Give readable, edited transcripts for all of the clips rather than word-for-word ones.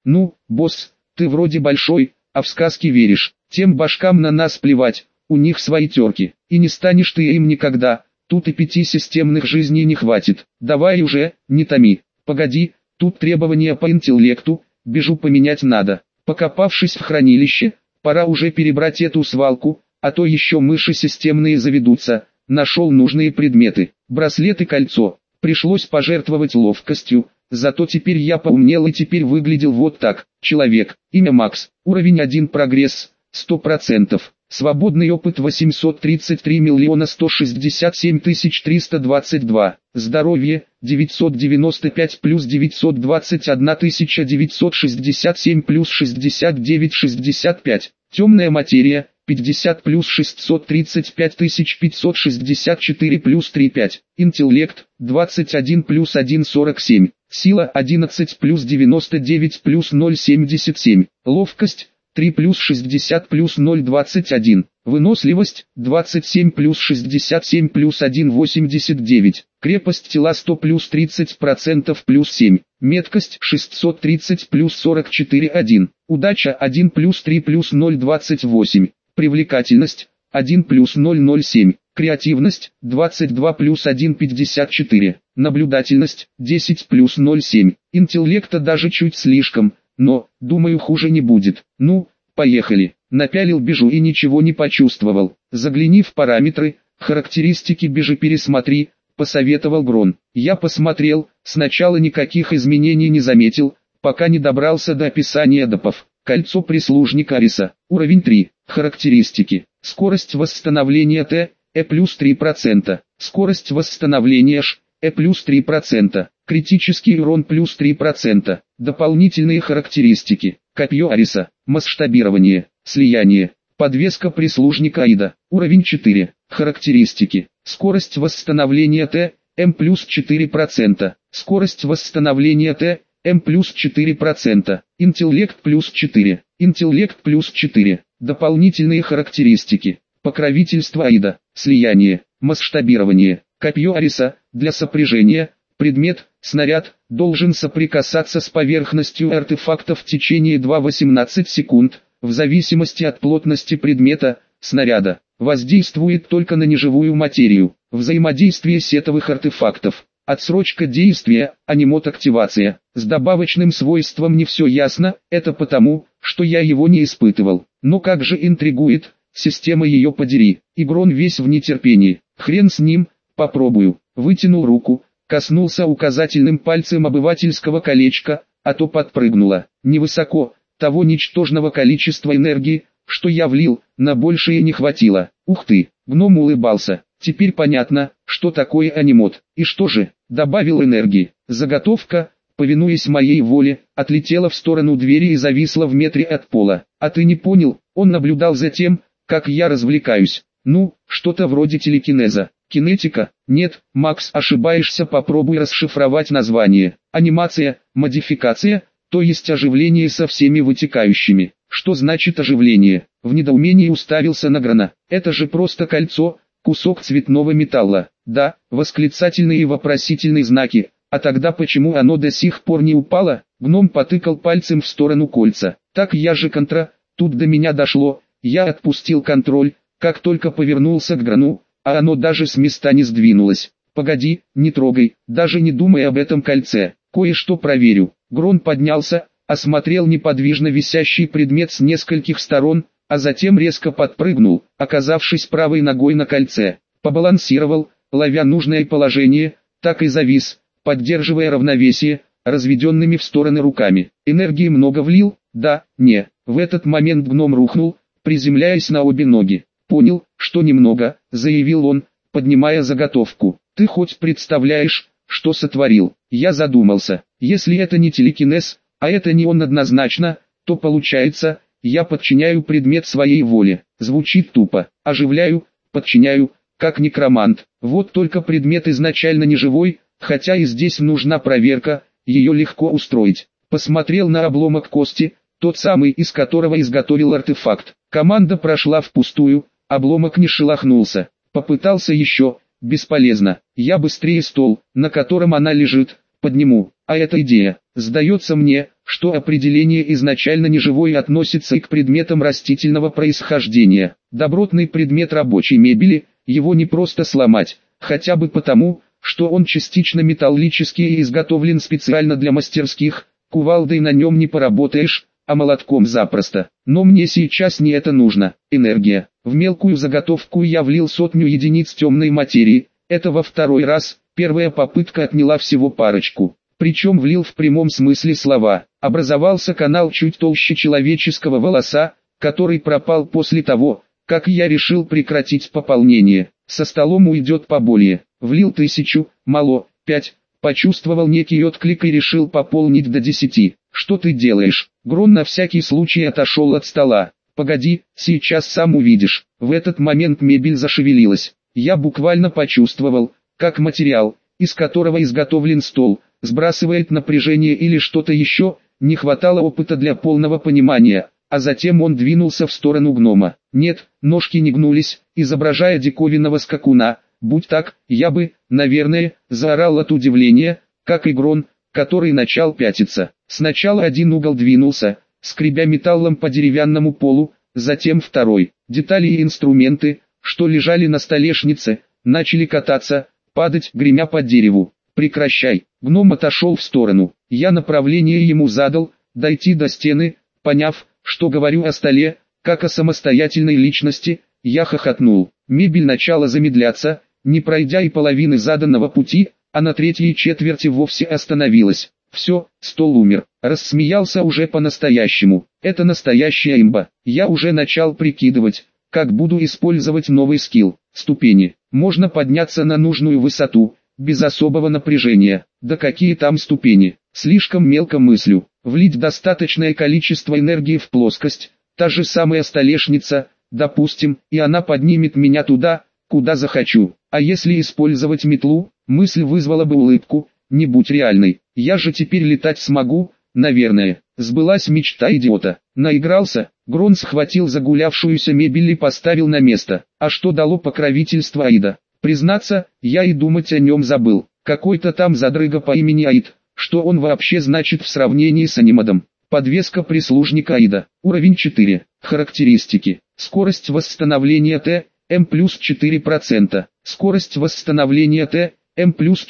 Ну, босс, ты вроде большой, а в сказки веришь. Тем башкам на нас плевать, у них свои терки. И не станешь ты им никогда, тут и 5 системных жизней не хватит. Давай уже, не томи. Погоди, тут требования по интеллекту, бежу поменять надо. Покопавшись в хранилище, пора уже перебрать эту свалку, а то еще мыши системные заведутся. Нашел нужные предметы, браслет и кольцо. Пришлось пожертвовать ловкостью, зато теперь я поумнел и теперь выглядел вот так. Человек, имя Макс, уровень 1 прогресс, 100%. Свободный опыт 833 167 322. Здоровье 995 плюс 921 967 плюс 69 65. Темная материя 50 плюс 635 564 плюс 35. Интеллект 21 плюс 1,47. Сила 11 плюс 99 плюс 0,77. Ловкость 3 плюс 60 плюс 0,21. Выносливость 27 плюс 67 плюс 1,89. Крепость тела 100 плюс 30% плюс 7. Меткость 630 плюс 44,1. Удача 1 плюс 3 плюс 0,28. Привлекательность 1 плюс 0,07. Креативность 22 плюс 1,54. Наблюдательность 10 плюс 0,7. Интеллекта даже чуть слишком, но, думаю, хуже не будет. Ну, поехали. Напялил бежу и ничего не почувствовал. Загляни в параметры, характеристики бежи пересмотри, посоветовал Грон. Я посмотрел, сначала никаких изменений не заметил, пока не добрался до описания допов. Кольцо прислужника Ариса, уровень 3, характеристики. Скорость восстановления Т, плюс 3%. Скорость восстановления Ш, плюс 3%. Критический урон плюс 3%. Дополнительные характеристики. Копье Ариса. Масштабирование. Слияние. Подвеска прислужника Аида. Уровень 4. Характеристики. Скорость восстановления Т, плюс 4%. Скорость восстановления Т, плюс 4%. Интеллект плюс 4. Интеллект плюс 4. Дополнительные характеристики. Покровительство Аида. Слияние. Масштабирование. Копье Ариса. Для сопряжения. Предмет, снаряд, должен соприкасаться с поверхностью артефакта в течение 2-18 секунд, в зависимости от плотности предмета, снаряда. Воздействует только на неживую материю. Взаимодействие сетовых артефактов. Отсрочка действия, анимот-активация. С добавочным свойством не все ясно, это потому, что я его не испытывал. Но как же интригует, система ее подери. Игрон весь в нетерпении. Хрен с ним, попробую. Вытянул руку. Коснулся указательным пальцем обывательского колечка, а то подпрыгнуло. Невысоко, того ничтожного количества энергии, что я влил, на большее не хватило. Ух ты, гном улыбался. Теперь понятно, что такое анимот. И что же, добавил энергии. Заготовка, повинуясь моей воле, отлетела в сторону двери и зависла в метре от пола. А ты не понял, он наблюдал за тем, как я развлекаюсь. Ну, что-то вроде телекинеза. Кинетика? Нет, Макс, ошибаешься, попробуй расшифровать название. Анимация, модификация, то есть оживление со всеми вытекающими. Что значит оживление? В недоумении уставился на Грона. Это же просто кольцо, кусок цветного металла. Да, восклицательные и вопросительные знаки. А тогда почему оно до сих пор не упало? Гном потыкал пальцем в сторону кольца. Так я же тут до меня дошло. Я отпустил контроль, как только повернулся к Грону. А оно даже с места не сдвинулось. Погоди, не трогай, даже не думай об этом кольце. Кое-что проверю. Грон поднялся, осмотрел неподвижно висящий предмет с нескольких сторон, а затем резко подпрыгнул, оказавшись правой ногой на кольце. Побалансировал, ловя нужное положение, так и завис, поддерживая равновесие, разведенными в стороны руками. Энергии много влил? Да, не. В этот момент гном рухнул, приземляясь на обе ноги. «Понял, что немного», — заявил он, поднимая заготовку. «Ты хоть представляешь, что сотворил?» Я задумался. Если это не телекинез, а это не он однозначно, то получается, я подчиняю предмет своей воле. Звучит тупо. Оживляю, подчиняю, как некромант. Вот только предмет изначально не живой, хотя и здесь нужна проверка, ее легко устроить. Посмотрел на обломок кости, тот самый, из которого изготовил артефакт. Команда прошла впустую. Обломок не шелохнулся. Попытался еще, бесполезно. Я быстрее стол, на котором она лежит, подниму. А эта идея, сдается мне, что определение изначально неживое относится и к предметам растительного происхождения. Добротный предмет рабочей мебели, его не просто сломать, хотя бы потому, что он частично металлический и изготовлен специально для мастерских, кувалдой на нем не поработаешь, а молотком запросто. Но мне сейчас не это нужно. Энергия. В мелкую заготовку я влил 100 единиц темной материи, это во второй раз, первая попытка отняла всего парочку. Причем влил в прямом смысле слова. Образовался канал чуть толще человеческого волоса, который пропал после того, как я решил прекратить пополнение. Со столом уйдет поболее. Влил 1000, мало, 5. Почувствовал некий отклик и решил пополнить до 10. Что ты делаешь? Грон на всякий случай отошел от стола. Погоди, сейчас сам увидишь. В этот момент мебель зашевелилась. Я буквально почувствовал, как материал, из которого изготовлен стол, сбрасывает напряжение или что-то еще. Не хватало опыта для полного понимания, а затем он двинулся в сторону гнома. Нет, ножки не гнулись, изображая диковинного скакуна. Будь так, я бы, наверное, заорал от удивления, как и Грон, который начал пятиться. Сначала один угол двинулся, скребя металлом по деревянному полу, затем второй. Детали и инструменты, что лежали на столешнице, начали кататься, падать, гремя по дереву. «Прекращай!» Гном отошел в сторону. Я направление ему задал, дойти до стены. Поняв, что говорю о столе, как о самостоятельной личности, я хохотнул. Мебель начала замедляться, не пройдя и половины заданного пути, а на третьей четверти вовсе остановилась. Все, стол умер. Рассмеялся уже по-настоящему. Это настоящая имба. Я уже начал прикидывать, как буду использовать новый скилл. Ступени. Можно подняться на нужную высоту, без особого напряжения. Да какие там ступени? Слишком мелко мыслю. Влить достаточное количество энергии в плоскость, та же самая столешница, допустим, и она поднимет меня туда, куда захочу. А если использовать метлу, мысль вызвала бы улыбку, не будь реальной. Я же теперь летать смогу, наверное. Сбылась мечта идиота. Наигрался, Грон схватил загулявшуюся мебель и поставил на место. А что дало покровительство Аида? Признаться, я и думать о нем забыл. Какой-то там задрыга по имени Аид. Что он вообще значит в сравнении с анимадом? Подвеска прислужника Аида. Уровень 4. Характеристики. Скорость восстановления Т, М плюс 4%. Скорость восстановления Т, М плюс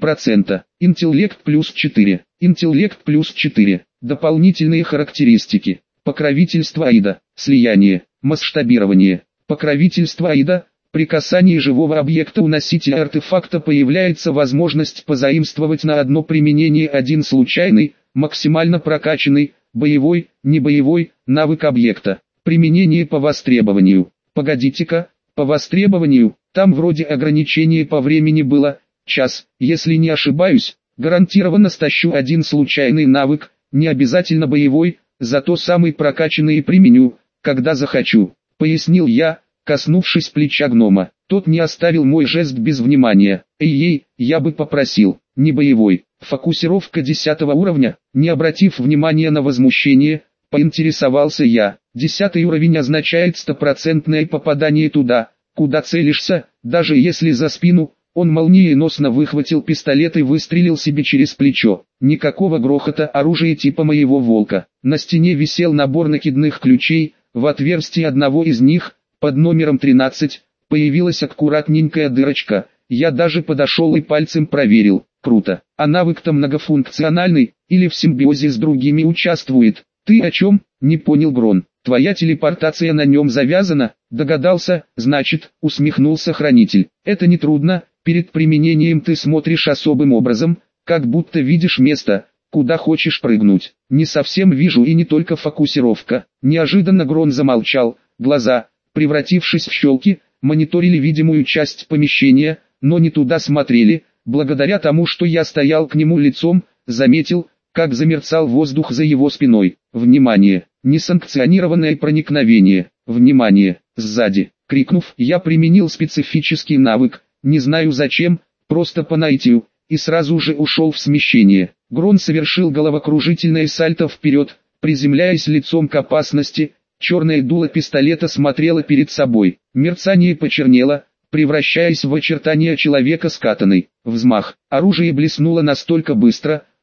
4%. Интеллект плюс 4. Интеллект плюс 4. Дополнительные характеристики. Покровительство Аида. Слияние. Масштабирование. Покровительство Аида. При касании живого объекта у носителя артефакта появляется возможность позаимствовать на одно применение один случайный, максимально прокачанный, боевой, небоевой, навык объекта. Применение по востребованию. Погодите-ка, по востребованию, там вроде ограничение по времени было, час, если не ошибаюсь, гарантированно стащу один случайный навык, не обязательно боевой, зато самый прокачанный и применю, когда захочу, пояснил я, коснувшись плеча гнома. Тот не оставил мой жест без внимания. Эй-ей, я бы попросил, не боевой. Фокусировка 10 уровня, не обратив внимания на возмущение, поинтересовался я. 10 уровень означает стопроцентное попадание туда, куда целишься, даже если за спину. Он молниеносно выхватил пистолет и выстрелил себе через плечо. Никакого грохота, оружие типа моего волка. На стене висел набор накидных ключей, в отверстии одного из них, под номером 13, появилась аккуратненькая дырочка. Я даже подошел и пальцем проверил. Круто. А навык-то многофункциональный, или в симбиозе с другими участвует? Ты о чем? Не понял Грон. Твоя телепортация на нем завязана? Догадался, значит, усмехнулся хранитель. Это не трудно, перед применением ты смотришь особым образом, как будто видишь место, куда хочешь прыгнуть. Не совсем вижу и не только фокусировка. Неожиданно Грон замолчал, глаза, превратившись в щелки, мониторили видимую часть помещения, но не туда смотрели. Благодаря тому, что я стоял к нему лицом, заметил, как замерцал воздух за его спиной. Внимание! Несанкционированное проникновение. Внимание! Сзади! Крикнув, я применил специфический навык, не знаю зачем, просто по наитию, и сразу же ушел в смещение. Грон совершил головокружительное сальто вперед, приземляясь лицом к опасности. Черное дуло пистолета смотрело перед собой. Мерцание почернело, превращаясь в очертания человека с катаной. Взмах. Оружие блеснуло настолько быстро,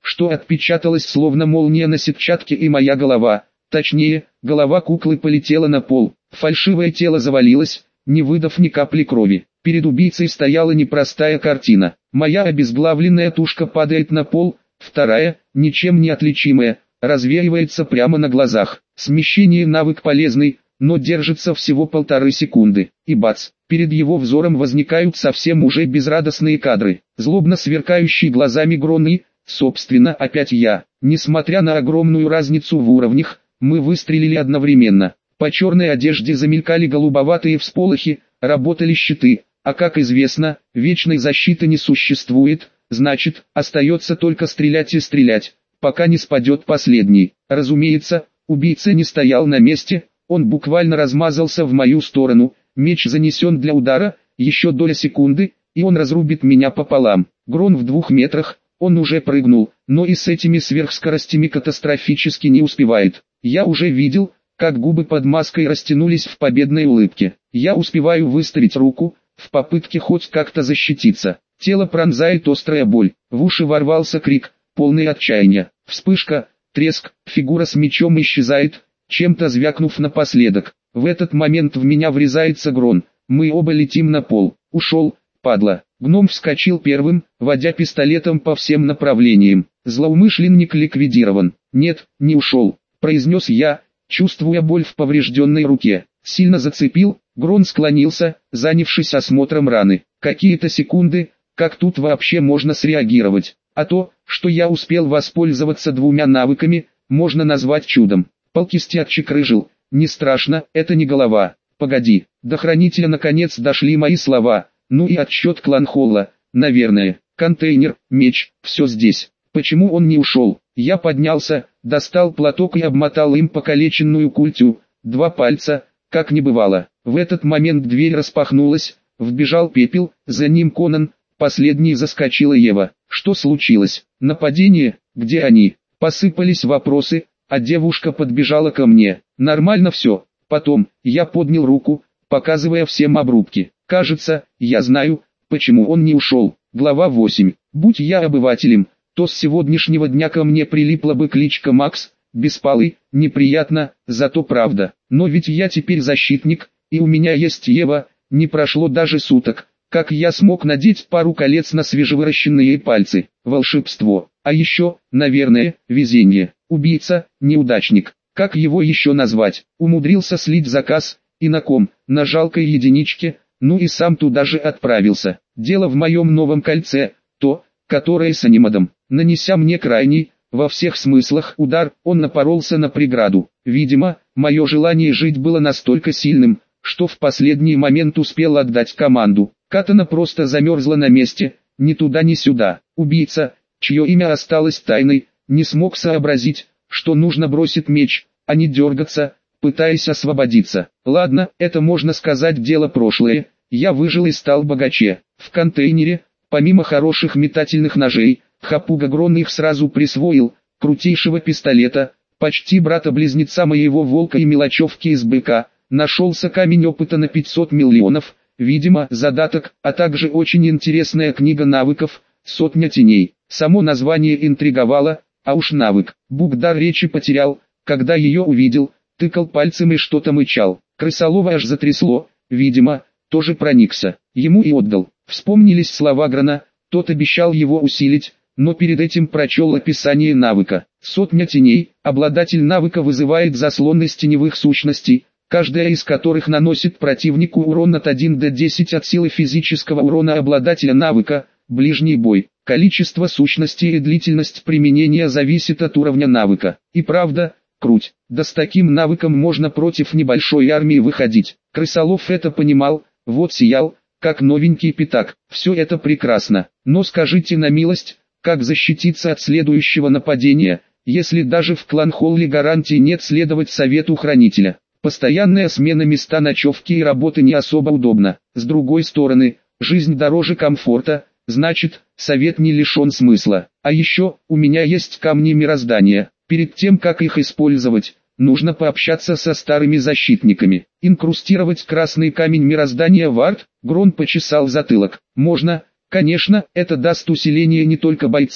что отпечаталось словно молния на сетчатке, и моя голова, точнее, голова куклы полетела на пол. Фальшивое тело завалилось, не выдав ни капли крови. Перед убийцей стояла непростая картина. Моя обезглавленная тушка падает на пол, вторая, ничем не отличимая, развеивается прямо на глазах. Смещение навык полезный, но держится всего 1,5 секунды. И бац, перед его взором возникают совсем уже безрадостные кадры. Злобно сверкающий глазами Грон и, собственно, опять я. Несмотря на огромную разницу в уровнях, мы выстрелили одновременно. По черной одежде замелькали голубоватые всполохи, работали щиты, а как известно, вечной защиты не существует, значит, остается только стрелять и стрелять, пока не спадет последний. Разумеется, убийца не стоял на месте, он буквально размазался в мою сторону, меч занесен для удара, еще доля секунды, и он разрубит меня пополам. Грон в 2 метрах, он уже прыгнул, но и с этими сверхскоростями катастрофически не успевает. Я уже видел, как губы под маской растянулись в победной улыбке. Я успеваю выставить руку, в попытке хоть как-то защититься. Тело пронзает острая боль, в уши ворвался крик, полный отчаяния. Вспышка, треск, фигура с мечом исчезает, чем-то звякнув напоследок. В этот момент в меня врезается Грон, мы оба летим на пол. Ушел, падла. Гном вскочил первым, водя пистолетом по всем направлениям. Злоумышленник ликвидирован. Нет, не ушел, произнес я, чувствуя боль в поврежденной руке. Сильно зацепил, Грон склонился, занявшись осмотром раны. Какие-то секунды, как тут вообще можно среагировать? А то, что я успел воспользоваться 2 навыками, можно назвать чудом. Полкисти отчекрыжил. Не страшно, это не голова. Погоди, до хранителя наконец дошли мои слова. Ну и отсчет клан Холла, наверное. Контейнер, меч, все здесь. Почему он не ушел? Я поднялся, достал платок и обмотал им покалеченную культю. 2 пальца, как не бывало. В этот момент дверь распахнулась, вбежал Пепел, за ним Конан, последней заскочила Ева. Что случилось? Нападение? Где они? Посыпались вопросы, а девушка подбежала ко мне. Нормально все. Потом, я поднял руку, показывая всем обрубки. Кажется, я знаю, почему он не ушел. Глава 8. Будь я обывателем, то с сегодняшнего дня ко мне прилипла бы кличка Макс, беспалый, неприятно, зато правда. Но ведь я теперь защитник, и у меня есть Ева, не прошло даже суток, как я смог надеть пару колец на свежевыращенные пальцы. Волшебство. А еще, наверное, везение. Убийца, неудачник. Как его еще назвать? Умудрился слить заказ, и на ком, на жалкой единичке, ну и сам туда же отправился. Дело в моем новом кольце, то, которое с анимадом. Нанеся мне крайний, во всех смыслах удар, он напоролся на преграду. Видимо, мое желание жить было настолько сильным, что в последний момент успел отдать команду. Катана просто замерзла на месте, ни туда ни сюда. Убийца, чье имя осталось тайной, не смог сообразить, что нужно бросить меч, а не дергаться, пытаясь освободиться. Ладно, это можно сказать дело прошлое, я выжил и стал богаче. В контейнере, помимо хороших метательных ножей, Хапуга Грон их сразу присвоил, крутейшего пистолета, почти брата-близнеца моего волка и мелочевки из быка, нашелся камень опыта на 500 миллионов, видимо, задаток, а также очень интересная книга навыков, 100 теней. Само название интриговало, а уж навык. Бук дар речи потерял, когда ее увидел, тыкал пальцем и что-то мычал. Крысолова аж затрясло, видимо, тоже проникся. Ему и отдал. Вспомнились слова Грона, тот обещал его усилить, но перед этим прочел описание навыка. 100 теней, обладатель навыка вызывает заслон из теневых сущностей, каждая из которых наносит противнику урон от 1 до 10 от силы физического урона обладателя навыка, ближний бой. Количество сущностей и длительность применения зависит от уровня навыка. И правда, круть, да с таким навыком можно против небольшой армии выходить. Крысолов это понимал, вот сиял, как новенький пятак. Все это прекрасно, но скажите на милость, как защититься от следующего нападения, если даже в клан Холли гарантии нет следовать совету хранителя. Постоянная смена места ночевки и работы не особо удобна. С другой стороны, жизнь дороже комфорта, значит, совет не лишен смысла. А еще, у меня есть камни мироздания. Перед тем как их использовать, нужно пообщаться со старыми защитниками. Инкрустировать красный камень мироздания в арт, Грон почесал затылок. Можно, конечно, это даст усиление не только бойцам,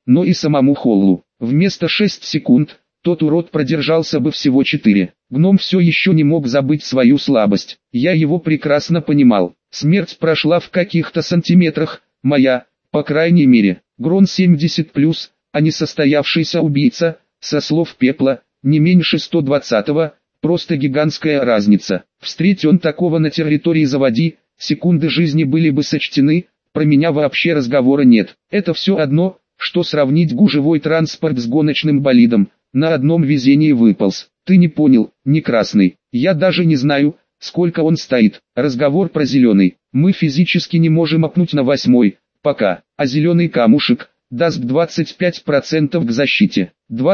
но и самому Холлу. Вместо 6 секунд, тот урод продержался бы всего 4. Гном все еще не мог забыть свою слабость. Я его прекрасно понимал. Смерть прошла в каких-то сантиметрах, моя, по крайней мере. Грон 70+, а не состоявшийся убийца, со слов Пепла, не меньше 120-го, просто гигантская разница. Встреть он такого на территории заводи, секунды жизни были бы сочтены, про меня вообще разговора нет. Это все одно, что сравнить гужевой транспорт с гоночным болидом, на одном везении выполз. Ты не понял, не красный, я даже не знаю, сколько он стоит. Разговор про зеленый, мы физически не можем опнуть на 8-й, пока, а зеленый камушек даст 25% к защите.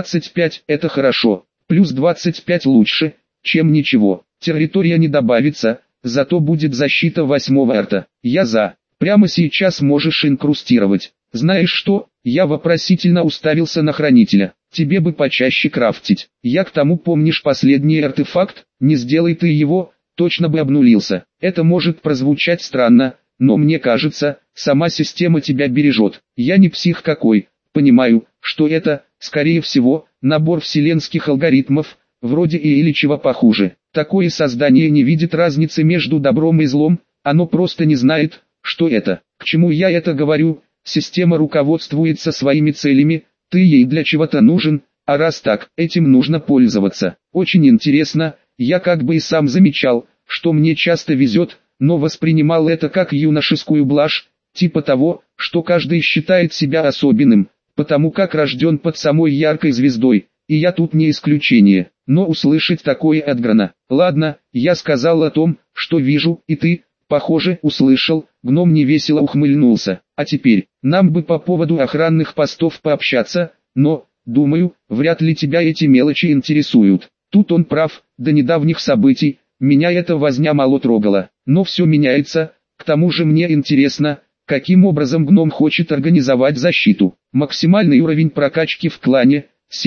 25 это хорошо, плюс 25 лучше, чем ничего. Территория не добавится, зато будет защита 8-го арта. Я за. Прямо сейчас можешь инкрустировать. Знаешь что? Я вопросительно уставился на хранителя. Тебе бы почаще крафтить. Я к тому, помнишь последний артефакт? Не сделай ты его, точно бы обнулился. Это может прозвучать странно, но мне кажется, сама система тебя бережет. Я не псих какой. Понимаю, что это, скорее всего, набор вселенских алгоритмов, вроде или чего похуже. Такое создание не видит разницы между добром и злом, оно просто не знает, что это. К чему я это говорю? Система руководствуется своими целями, ты ей для чего-то нужен, а раз так, этим нужно пользоваться. Очень интересно, я как бы и сам замечал, что мне часто везет, но воспринимал это как юношескую блажь, типа того, что каждый считает себя особенным, потому как рожден под самой яркой звездой, и я тут не исключение. Но услышать такое от Грона. Ладно, я сказал о том, что вижу, и ты, похоже, услышал. Гном невесело ухмыльнулся. А теперь, нам бы по поводу охранных постов пообщаться, но, думаю, вряд ли тебя эти мелочи интересуют. Тут он прав, до недавних событий, меня эта возня мало трогала. Но все меняется, к тому же мне интересно, каким образом гном хочет организовать защиту. Максимальный уровень прокачки в клане,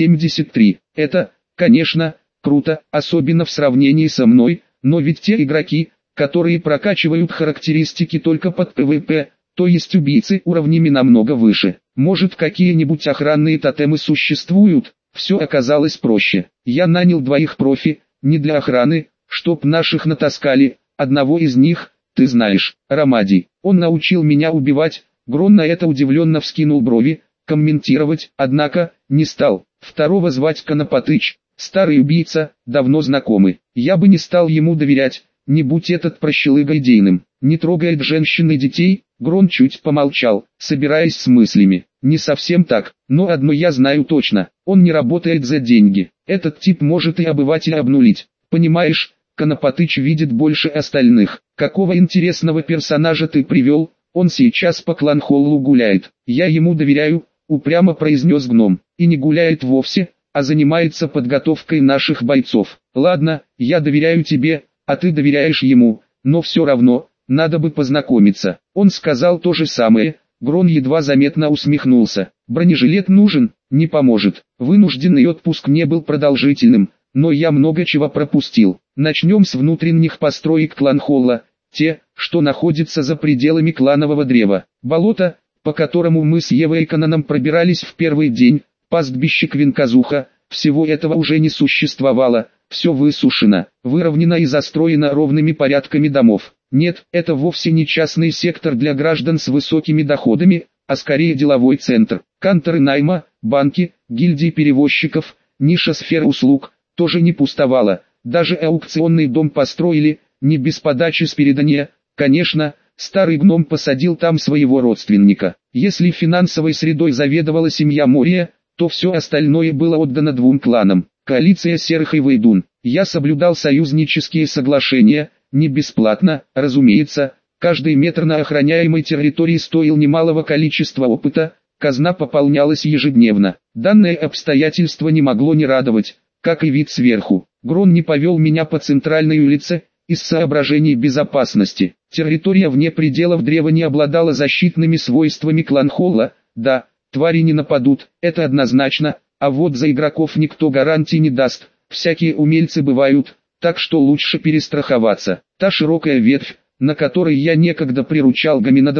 73. Это, конечно, круто, особенно в сравнении со мной, но ведь те игроки, которые прокачивают характеристики только под ПВП, то есть убийцы уровнями намного выше. Может, какие-нибудь охранные тотемы существуют? Все оказалось проще. Я нанял 2 профи, не для охраны, чтоб наших натаскали, одного из них, ты знаешь, Ромадий. Он научил меня убивать. Грон на это удивленно вскинул брови, комментировать, однако, не стал. Второго звать Конопатыч, старый убийца, давно знакомый. Я бы не стал ему доверять, не будь этот прощелыга идейным. Не трогает женщин и детей. Грон чуть помолчал, собираясь с мыслями. Не совсем так, но одно я знаю точно, он не работает за деньги. Этот тип может и обывателя обнулить. Понимаешь, Конопатыч видит больше остальных. Какого интересного персонажа ты привел? Он сейчас по Кланхоллу гуляет. Я ему доверяю, упрямо произнес гном. И не гуляет вовсе, а занимается подготовкой наших бойцов. Ладно, я доверяю тебе, а ты доверяешь ему, но все равно, надо бы познакомиться. Он сказал то же самое. Грон едва заметно усмехнулся. Бронежилет нужен, не поможет. Вынужденный отпуск не был продолжительным, но я много чего пропустил. Начнем с внутренних построек Кланхолла, те, что находятся за пределами кланового древа. Болото, по которому мы с Евейконаном пробирались в первый день, пастбище Квинказуха, всего этого уже не существовало, все высушено, выровнено и застроено ровными порядками домов. Нет, это вовсе не частный сектор для граждан с высокими доходами, а скорее деловой центр. Канторы найма, банки, гильдии перевозчиков, ниша сфер услуг, тоже не пустовала. Даже аукционный дом построили, не без подачи с передания. Конечно, старый гном посадил там своего родственника. Если финансовой средой заведовала семья Мория, то все остальное было отдано 2 кланам. Коалиция Серых и Вейдун. Я соблюдал союзнические соглашения, не бесплатно, разумеется. Каждый метр на охраняемой территории стоил немалого количества опыта, казна пополнялась ежедневно. Данное обстоятельство не могло не радовать, как и вид сверху. Грон не повел меня по центральной улице, из соображений безопасности. Территория вне пределов древа не обладала защитными свойствами Кланхолла. Да, твари не нападут, это однозначно, а вот за игроков никто гарантий не даст. Всякие умельцы бывают, так что лучше перестраховаться. Та широкая ветвь, на которой я некогда приручал гоминидов,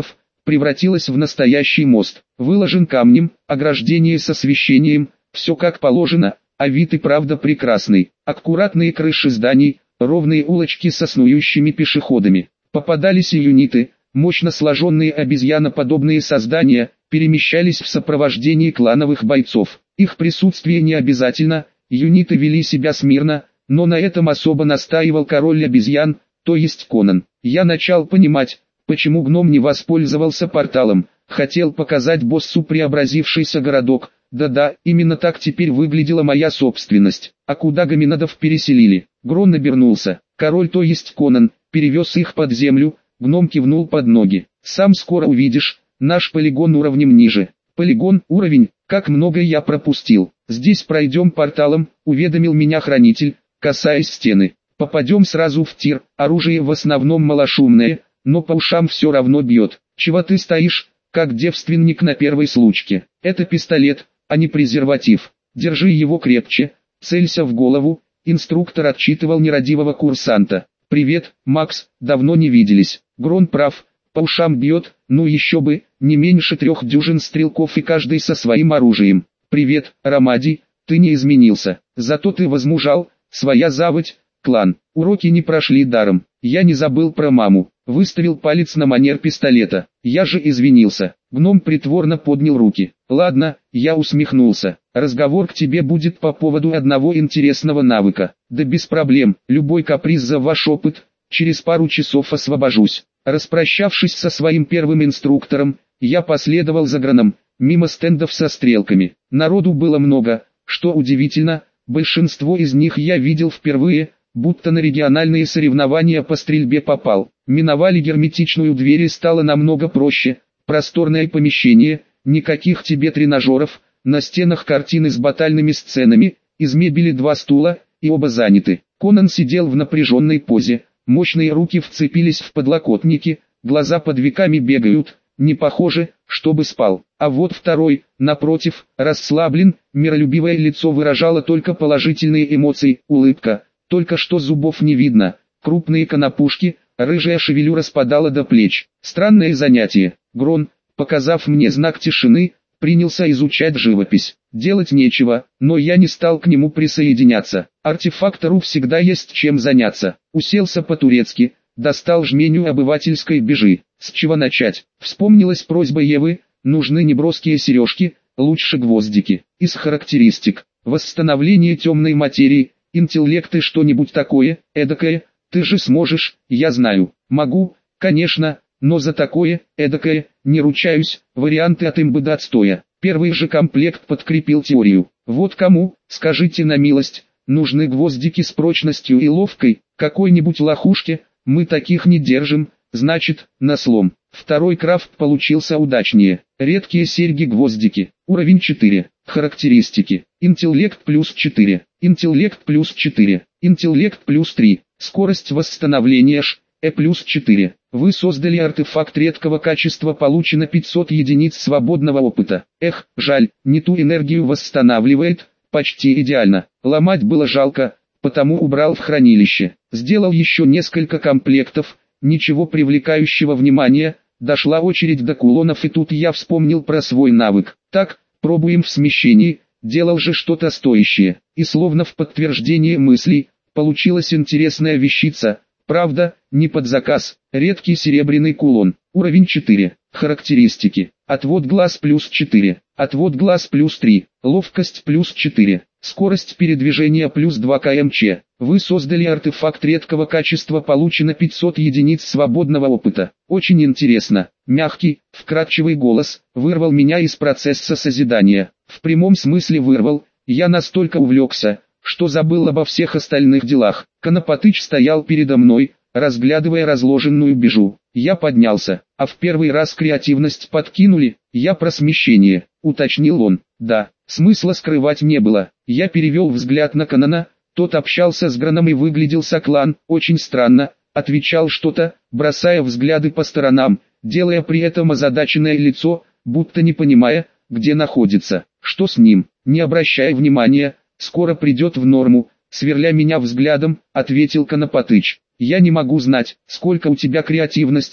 превратилась в настоящий мост. Выложен камнем, ограждение с освещением, все как положено, а вид и правда прекрасный. Аккуратные крыши зданий, ровные улочки со снующими пешеходами. Попадались и юниты, мощно сложенные обезьяноподобные создания, перемещались в сопровождении клановых бойцов. Их присутствие не обязательно, юниты вели себя смирно, но на этом особо настаивал король обезьян, то есть Конан. Я начал понимать, почему гном не воспользовался порталом, хотел показать боссу преобразившийся городок. Да-да, именно так теперь выглядела моя собственность. А куда гоминидов переселили? Грон обернулся. Король, то есть Конан, перевез их под землю. Гном кивнул под ноги. Сам скоро увидишь, наш полигон уровнем ниже. Полигон, уровень, как много я пропустил. Здесь пройдем порталом, уведомил меня хранитель, касаясь стены. Попадем сразу в тир, оружие в основном малошумное, но по ушам все равно бьет. Чего ты стоишь, как девственник на первой случке? Это пистолет, а не презерватив. Держи его крепче, целься в голову. Инструктор отчитывал нерадивого курсанта. «Привет, Макс, давно не виделись». Грон прав, по ушам бьет, ну еще бы, не меньше 3 дюжин стрелков и каждый со своим оружием. «Привет, Ромади, ты не изменился, зато ты возмужал, своя заводь, клан». Уроки не прошли даром, я не забыл про маму, выставил палец на манер пистолета. Я же извинился. Гном притворно поднял руки. «Ладно», я усмехнулся, «разговор к тебе будет по поводу одного интересного навыка». «Да без проблем, любой каприз за ваш опыт, через пару часов освобожусь». Распрощавшись со своим первым инструктором, я последовал за Гроном, мимо стендов со стрелками. Народу было много, что удивительно, большинство из них я видел впервые, будто на региональные соревнования по стрельбе попал. Миновали герметичную дверь и стало намного проще. Просторное помещение, никаких тебе тренажеров, на стенах картины с батальными сценами, из мебели 2 стула, и оба заняты. Конан сидел в напряженной позе, мощные руки вцепились в подлокотники, глаза под веками бегают, не похоже, чтобы спал. А вот второй, напротив, расслаблен, миролюбивое лицо выражало только положительные эмоции, улыбка. Только что зубов не видно, крупные конопушки, рыжая шевелюра спадала до плеч. Странное занятие. Грон, показав мне знак тишины, принялся изучать живопись. Делать нечего, но я не стал к нему присоединяться. Артефактору всегда есть чем заняться. Уселся по-турецки, достал жменю обывательской бежи. С чего начать? Вспомнилась просьба Евы, нужны не броские сережки, лучше гвоздики. Из характеристик: восстановление темной материи, интеллект и что-нибудь такое, эдакое. Ты же сможешь, я знаю. Могу, конечно, но за такое, эдакое, не ручаюсь. Варианты от имбы до отстоя. Первый же комплект подкрепил теорию. Вот кому, скажите на милость, нужны гвоздики с прочностью и ловкой, какой-нибудь лохушке, мы таких не держим, значит, на слом. Второй крафт получился удачнее. Редкие серьги-гвоздики. Уровень 4. Характеристики: интеллект плюс 4, интеллект плюс 4, интеллект плюс 3, скорость восстановления плюс 4. Вы создали артефакт редкого качества, получено 500 единиц свободного опыта. Эх, жаль, не ту энергию восстанавливает, почти идеально. Ломать было жалко, потому убрал в хранилище. Сделал еще несколько комплектов, ничего привлекающего внимания. Дошла очередь до кулонов, и тут я вспомнил про свой навык. Так, пробуем в смещении, делал же что-то стоящее. И словно в подтверждение мыслей, получилась интересная вещица. Правда, не под заказ. Редкий серебряный кулон. Уровень 4. Характеристики: отвод глаз плюс 4, отвод глаз плюс 3, ловкость плюс 4, скорость передвижения плюс 2 кмч. Вы создали артефакт редкого качества, получено 500 единиц свободного опыта. Очень интересно. Мягкий, вкрадчивый голос вырвал меня из процесса созидания. В прямом смысле вырвал. Я настолько увлекся, что забыл обо всех остальных делах. Конопатыч стоял передо мной, разглядывая разложенную бежу. Я поднялся. А в первый раз креативность подкинули? Я про смещение, уточнил он. Да, смысла скрывать не было. Я перевел взгляд на Конана. Тот общался с Гроном и выглядел соклан, очень странно, отвечал что-то, бросая взгляды по сторонам, делая при этом озадаченное лицо, будто не понимая, где находится. Что с ним? Не обращай внимания, скоро придет в норму, сверля меня взглядом, ответил Конопатыч. Я не могу знать, сколько у тебя креативности,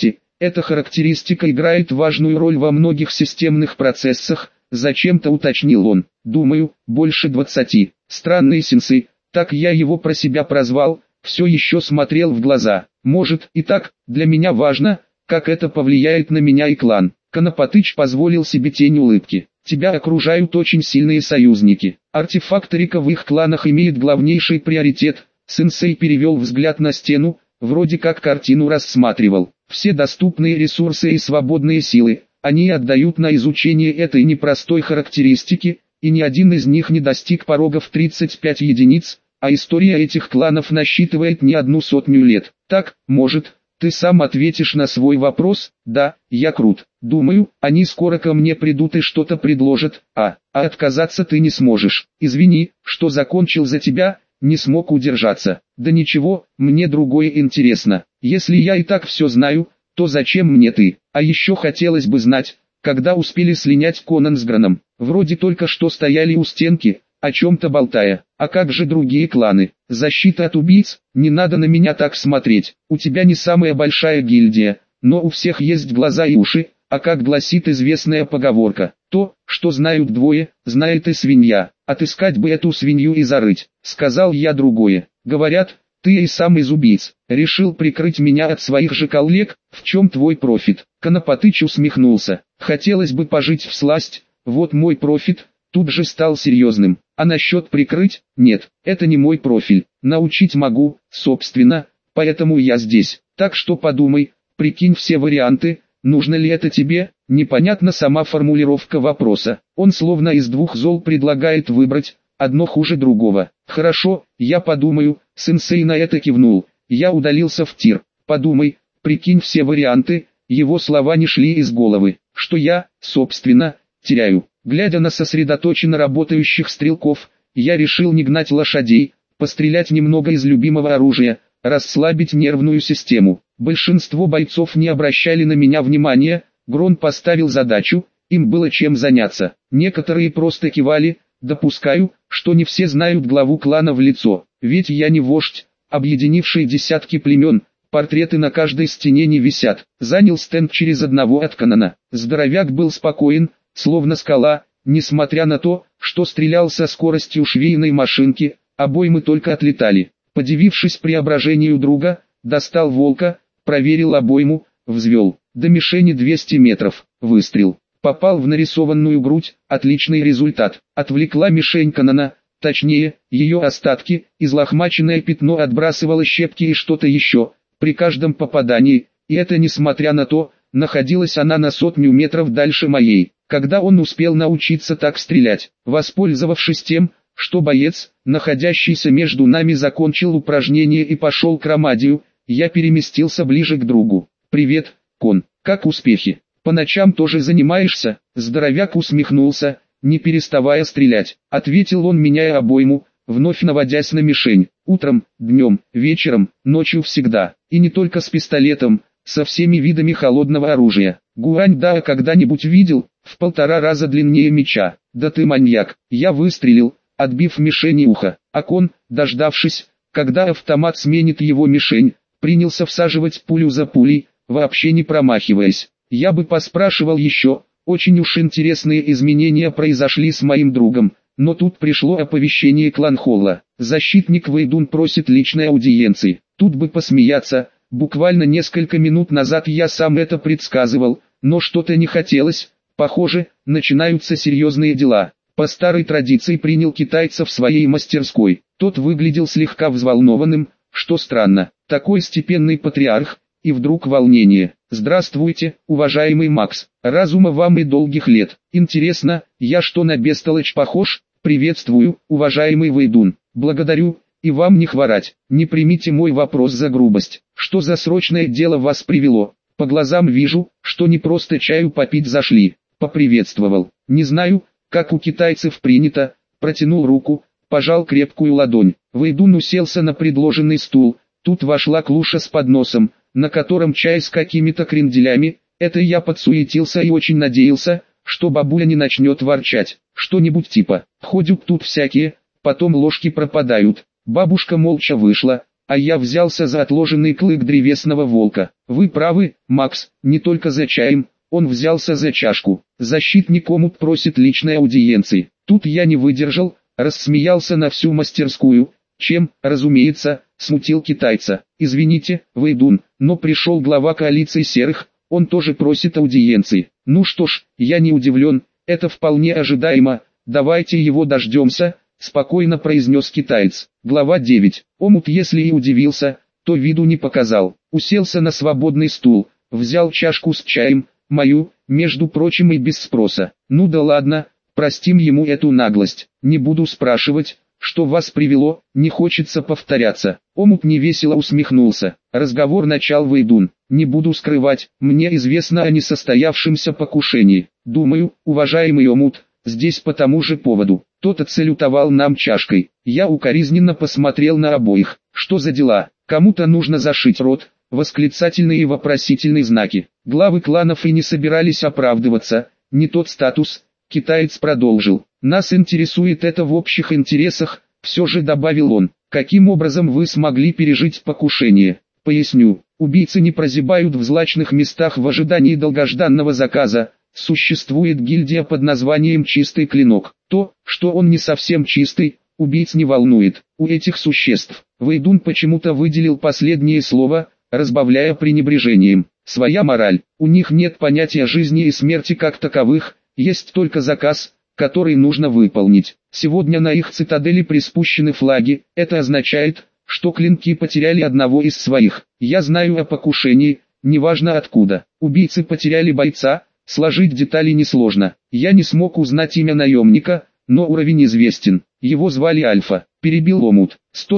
Эта характеристика играет важную роль во многих системных процессах, зачем-то уточнил он. Думаю, больше 20. Странные сенсы, так я его про себя прозвал, все еще смотрел в глаза. Может и так, для меня важно, как это повлияет на меня и клан. Конопатыч позволил себе тень улыбки. Тебя окружают очень сильные союзники. Артефакторика в их кланах имеет главнейший приоритет. Сенсей перевел взгляд на стену, вроде как картину рассматривал. Все доступные ресурсы и свободные силы, они отдают на изучение этой непростой характеристики, и ни один из них не достиг порога в 35 единиц, а история этих кланов насчитывает не 100 лет. Так, может, ты сам ответишь на свой вопрос? Да, я крут. Думаю, они скоро ко мне придут и что-то предложат, а отказаться ты не сможешь. Извини, что закончил за тебя, не смог удержаться. Да ничего, мне другое интересно. Если я и так все знаю, то зачем мне ты? А еще хотелось бы знать, когда успели слинять Конан с Граном. Вроде только что стояли у стенки, о чем-то болтая. А как же другие кланы? Защита от убийц? Не надо на меня так смотреть. У тебя не самая большая гильдия, но у всех есть глаза и уши, а как гласит известная поговорка, то, что знают двое, знает и свинья. Отыскать бы эту свинью и зарыть. Сказал я другое. Говорят, ты и сам из убийц. Решил прикрыть меня от своих же коллег, в чем твой профит? Конопатыч усмехнулся. Хотелось бы пожить всласть, вот мой профит. Тут же стал серьезным. А насчет прикрыть? Нет, это не мой профиль. Научить могу, собственно, поэтому я здесь. Так что подумай, прикинь все варианты, нужно ли это тебе? Непонятна сама формулировка вопроса. Он словно из двух зол предлагает выбрать, одно хуже другого. Хорошо, я подумаю, сенсей на это кивнул. Я удалился в тир. Подумай, прикинь все варианты, его слова не шли из головы. Что я, собственно, теряю? Глядя на сосредоточенно работающих стрелков, я решил не гнать лошадей, пострелять немного из любимого оружия, расслабить нервную систему. Большинство бойцов не обращали на меня внимания, Грон поставил задачу, им было чем заняться. Некоторые просто кивали, допускаю, что не все знают главу клана в лицо, ведь я не вождь, объединивший десятки племен, портреты на каждой стене не висят. Занял стенд через одного от Конана. Здоровяк был спокоен, словно скала, несмотря на то, что стрелял со скоростью швейной машинки, обоймы только отлетали. Подивившись преображению друга, достал волка, проверил обойму, взвел. До мишени 200 метров, выстрел. Попал в нарисованную грудь, отличный результат. Отвлекла мишень Конана, точнее, ее остатки, излохмаченное пятно отбрасывало щепки и что-то еще, при каждом попадании, и это несмотря на то, находилась она на 100 метров дальше моей. Когда он успел научиться так стрелять, воспользовавшись тем, что боец, находящийся между нами, закончил упражнение и пошел к Ромадию, я переместился ближе к другу. «Привет, Кон, как успехи? По ночам тоже занимаешься?» Здоровяк усмехнулся, не переставая стрелять. Ответил он, меняя обойму, вновь наводясь на мишень. «Утром, днем, вечером, ночью всегда. И не только с пистолетом, со всеми видами холодного оружия. Гуань Дао когда-нибудь видел? В 1,5 раза длиннее меча. Да ты маньяк!» Я выстрелил, отбив мишени ухо. А Кон, дождавшись, когда автомат сменит его мишень, принялся всаживать пулю за пулей, вообще не промахиваясь. Я бы поспрашивал еще, очень уж интересные изменения произошли с моим другом, но тут пришло оповещение кланхолла. Защитник Вэйдун просит личной аудиенции. Тут бы посмеяться, буквально несколько минут назад я сам это предсказывал, но что-то не хотелось. Похоже, начинаются серьезные дела. По старой традиции принял китайца в своей мастерской. Тот выглядел слегка взволнованным, что странно. Такой степенный патриарх, и вдруг волнение. «Здравствуйте, уважаемый Макс. Разума вам и долгих лет. Интересно, я что, на бестолочь похож? Приветствую, уважаемый Вэйдун. Благодарю, и вам не хворать. Не примите мой вопрос за грубость. Что за срочное дело вас привело? По глазам вижу, что не просто чаю попить зашли». Поприветствовал. «Не знаю, как у китайцев принято», протянул руку, пожал крепкую ладонь. Вэйдун уселся на предложенный стул. Тут вошла клуша с подносом, на котором чай с какими-то кренделями. Это я подсуетился и очень надеялся, что бабуля не начнет ворчать. Что-нибудь типа: «Ходят тут всякие, потом ложки пропадают». Бабушка молча вышла, а я взялся за отложенный клык древесного волка. Вы правы, Макс, не только за чаем, он взялся за чашку. Защитник Омут просит личной аудиенции. Тут я не выдержал, рассмеялся на всю мастерскую, чем, разумеется, смутил китайца. Извините, Вэйдун, но пришел глава коалиции серых, он тоже просит аудиенции. Ну что ж, я не удивлен, это вполне ожидаемо, давайте его дождемся, спокойно произнес китаец. Глава 9. Омут, если и удивился, то виду не показал. Уселся на свободный стул, взял чашку с чаем, мою, между прочим и без спроса. Ну да ладно, простим ему эту наглость. Не буду спрашивать, что вас привело, не хочется повторяться. Омут невесело усмехнулся. Разговор начал Вэйдун. Не буду скрывать, мне известно о несостоявшемся покушении. Думаю, уважаемый Омут, здесь по тому же поводу. Тот отсалютовал нам чашкой. Я укоризненно посмотрел на обоих. Что за дела? Кому-то нужно зашить рот. Восклицательные и вопросительные знаки. Главы кланов и не собирались оправдываться. Не тот статус. Китаец продолжил. Нас интересует это в общих интересах, все же добавил он. Каким образом вы смогли пережить покушение? Поясню. Убийцы не прозябают в злачных местах в ожидании долгожданного заказа. Существует гильдия под названием «Чистый клинок». То, что он не совсем чистый, убийц не волнует. У этих существ Вэйдун почему-то выделил последнее слово, разбавляя пренебрежением. Своя мораль. У них нет понятия жизни и смерти как таковых, есть только заказ, который нужно выполнить. Сегодня на их цитадели приспущены флаги, это означает, что клинки потеряли одного из своих. Я знаю о покушении, неважно откуда. Убийцы потеряли бойца, сложить детали несложно. Я не смог узнать имя наемника, но уровень известен. Его звали Альфа. Перебил Омут.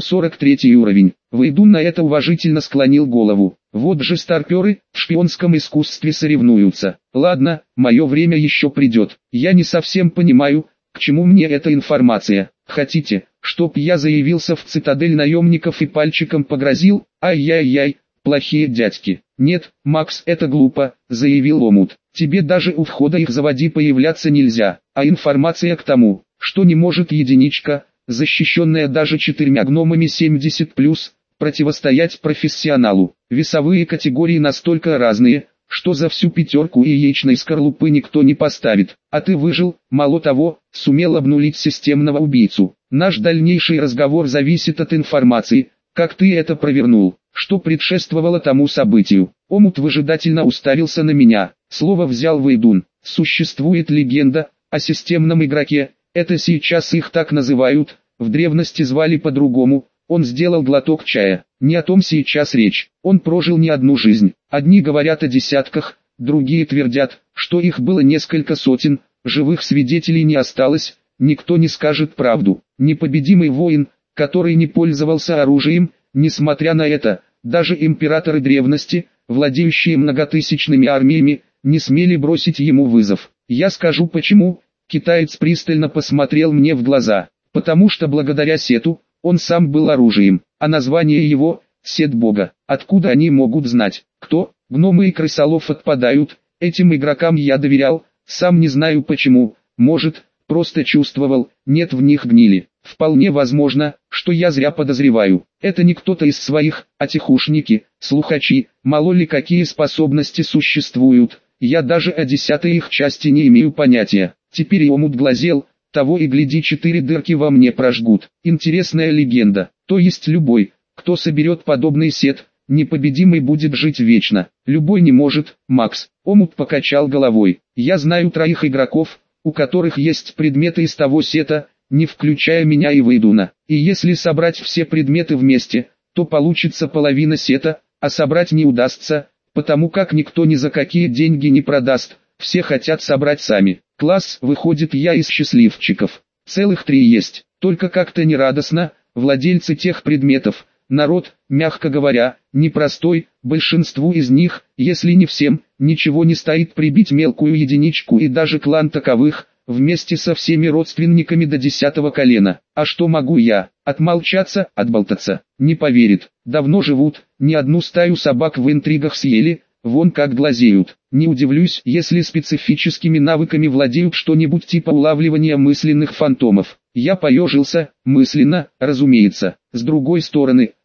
143 уровень. Вэйдун на это уважительно склонил голову. Вот же старперы, в шпионском искусстве соревнуются. Ладно, мое время еще придет. Я не совсем понимаю, к чему мне эта информация. Хотите, чтоб я заявился в цитадель наемников и пальчиком погрозил? Ай-яй-яй, плохие дядьки. Нет, Макс, это глупо, заявил Омут. Тебе даже у входа их заводи появляться нельзя. А информация к тому, что не может единичка, защищенная даже 4 гномами 70+, противостоять профессионалу. Весовые категории настолько разные, что за всю пятерку яичной скорлупы никто не поставит. А ты выжил, мало того, сумел обнулить системного убийцу. Наш дальнейший разговор зависит от информации, как ты это провернул, что предшествовало тому событию. Омут выжидательно уставился на меня. Слово взял Вэйдун. Существует легенда о системном игроке, это сейчас их так называют, в древности звали по-другому. Он сделал глоток чая. Не о том сейчас речь. Он прожил не одну жизнь. Одни говорят о десятках, другие твердят, что их было несколько сотен. Живых свидетелей не осталось, никто не скажет правду. Непобедимый воин, который не пользовался оружием, несмотря на это, даже императоры древности, владеющие многотысячными армиями, не смели бросить ему вызов. Я скажу почему. Китаец пристально посмотрел мне в глаза. Потому что благодаря Сету, он сам был оружием, а название его – Сет Бога. Откуда они могут знать, кто? Гномы и крысолов отпадают, этим игрокам я доверял, сам не знаю почему, может, просто чувствовал, нет в них гнили. Вполне возможно, что я зря подозреваю. Это не кто-то из своих, а тихушники, слухачи, мало ли какие способности существуют. Я даже о 10-й их части не имею понятия. Теперь и Омут глазел, того и гляди 4 дырки во мне прожгут. Интересная легенда, то есть любой, кто соберет подобный сет, непобедимый будет жить вечно. Любой не может, Макс. Омут покачал головой. Я знаю 3 игроков, у которых есть предметы из того сета, не включая меня и Вэйдуна. И если собрать все предметы вместе, то получится половина сета, а собрать не удастся, потому как никто ни за какие деньги не продаст, все хотят собрать сами. Класс, выходит, я из счастливчиков. Целых 3 есть, только как-то нерадостно, владельцы тех предметов. Народ, мягко говоря, непростой, большинству из них, если не всем, ничего не стоит прибить мелкую единичку и даже клан таковых, вместе со всеми родственниками до 10-го колена. А что могу я? Отмолчаться, отболтаться? Не поверит. Давно живут, ни одну стаю собак в интригах съели, вон как глазеют. Не удивлюсь, если специфическими навыками владеют что-нибудь типа улавливания мысленных фантомов. Я поежился, мысленно, разумеется. С другой стороны,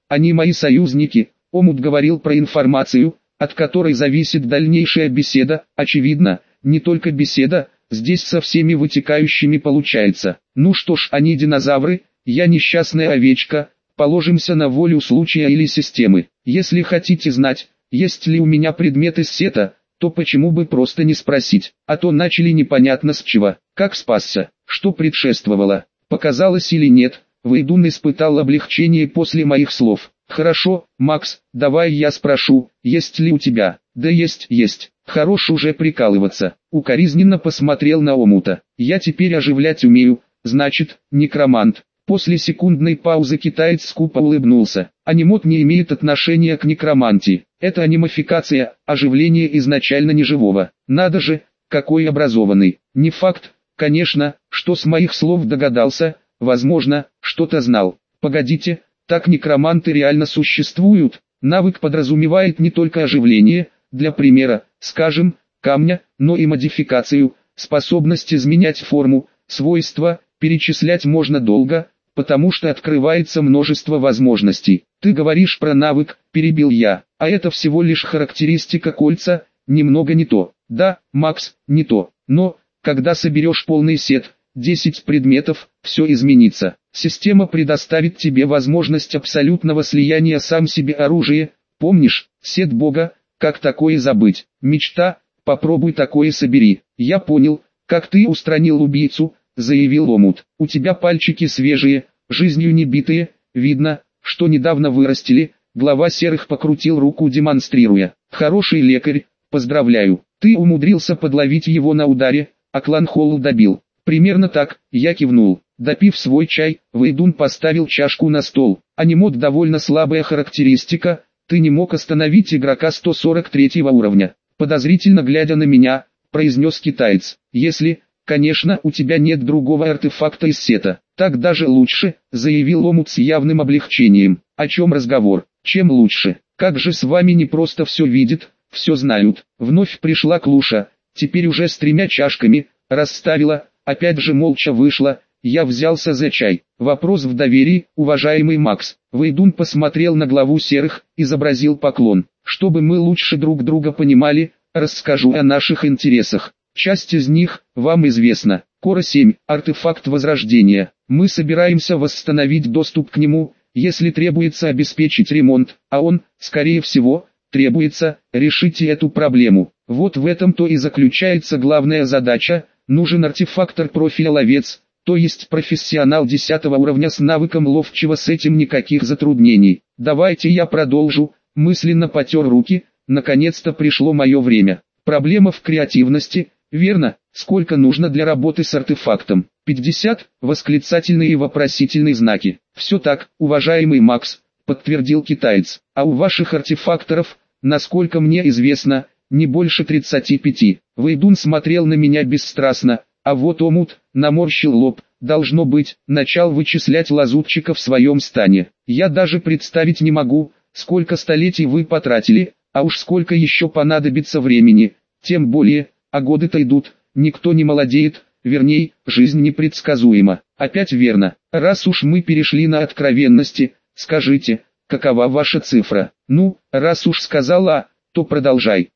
они мои союзники. Омут говорил про информацию, от которой зависит дальнейшая беседа, очевидно, не только беседа, здесь со всеми вытекающими получается. Ну что ж, они динозавры, я несчастная овечка, положимся на волю случая или системы. Если хотите знать, есть ли у меня предмет из сета, то почему бы просто не спросить, а то начали непонятно с чего, как спасся, что предшествовало, показалось или нет. Вейдун испытал облегчение после моих слов. «Хорошо, Макс, давай я спрошу, есть ли у тебя?» «Да есть. Хорош уже прикалываться». Укоризненно посмотрел на Омута. «Я теперь оживлять умею, значит, некромант». После секундной паузы китаец скупо улыбнулся. Анимот не имеет отношения к некромантии. Это анимификация, оживление изначально неживого. Надо же, какой образованный. Не факт, конечно, что с моих слов догадался, возможно, что-то знал. Погодите, так некроманты реально существуют? Навык подразумевает не только оживление, для примера, скажем, камня, но и модификацию, способность изменять форму, свойства, перечислять можно долго, потому что открывается множество возможностей. Ты говоришь про навык, перебил я, а это всего лишь характеристика кольца, немного не то. Да, Макс, не то, но, когда соберешь полный сет, 10 предметов, все изменится. Система предоставит тебе возможность абсолютного слияния сам себе оружия. Помнишь, сет Бога, как такое забыть? Мечта, попробуй такое собери. Я понял, как ты устранил убийцу, заявил Омут. У тебя пальчики свежие, жизнью не битые, видно, что недавно вырастили. Глава серых покрутил руку, демонстрируя. Хороший лекарь, поздравляю. Ты умудрился подловить его на ударе, а клан Холл добил. Примерно так, я кивнул. Допив свой чай, Вейдун поставил чашку на стол. Анимот довольно слабая характеристика, ты не мог остановить игрока 143 уровня. Подозрительно глядя на меня, произнес китаец. Если, конечно, у тебя нет другого артефакта из сета. Так даже лучше, заявил Омут с явным облегчением. О чем разговор? Чем лучше? Как же с вами не просто все видят, все знают. Вновь пришла Клуша, теперь уже с 3 чашками, расставила, опять же молча вышла. Я взялся за чай. Вопрос в доверии, уважаемый Макс. Вейдун посмотрел на главу серых, изобразил поклон. Чтобы мы лучше друг друга понимали, расскажу о наших интересах. Часть из них, вам известна. Кора 7, артефакт возрождения. Мы собираемся восстановить доступ к нему, если требуется обеспечить ремонт, а он, скорее всего, требуется, решите эту проблему. Вот в этом-то и заключается главная задача, нужен артефактор профиля ловец. То есть профессионал 10 уровня с навыком ловчего, с этим никаких затруднений. Давайте я продолжу, мысленно потер руки, наконец-то пришло мое время. Проблема в креативности, верно? Сколько нужно для работы с артефактом? 50, восклицательные и вопросительные знаки. Все так, уважаемый Макс, подтвердил китаец. А у ваших артефакторов, насколько мне известно, не больше 35. Вейдун смотрел на меня бесстрастно. А вот Омут наморщил лоб, должно быть, начал вычислять лазутчика в своем стане. Я даже представить не могу, сколько столетий вы потратили, а уж сколько еще понадобится времени. Тем более, а годы-то идут, никто не молодеет, вернее, жизнь непредсказуема. Опять верно. Раз уж мы перешли на откровенности, скажите, какова ваша цифра? Ну, раз уж сказала, то продолжай.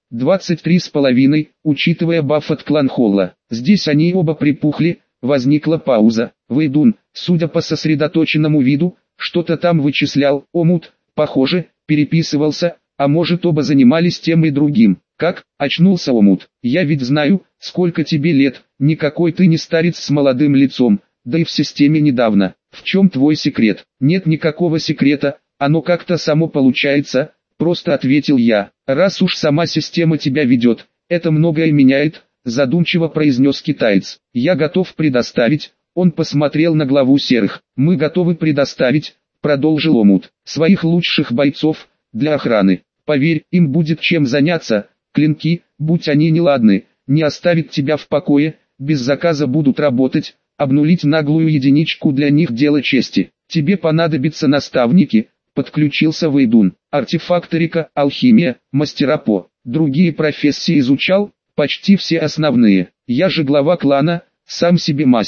23,5, учитывая баф от клан Холла. Здесь они оба припухли, возникла пауза. Вейдун, судя по сосредоточенному виду, что-то там вычислял. Омут, похоже, переписывался, а может оба занимались тем и другим. Как? Очнулся Омут. Я ведь знаю, сколько тебе лет, никакой ты не старец с молодым лицом, да и в системе недавно. В чем твой секрет? Нет никакого секрета, оно как-то само получается. Просто ответил я. Раз уж сама система тебя ведет, это многое меняет, задумчиво произнес китаец. Я готов предоставить, он посмотрел на главу серых. Мы готовы предоставить, продолжил Омут, своих лучших бойцов, для охраны. Поверь, им будет чем заняться, клинки, будь они неладны, не оставят тебя в покое, без заказа будут работать, обнулить наглую единичку для них дело чести. Тебе понадобятся наставники. Подключился Вейдун. Артефакторика, алхимия, мастера по. Другие профессии изучал, почти все основные. Я же глава клана, сам себе мастер.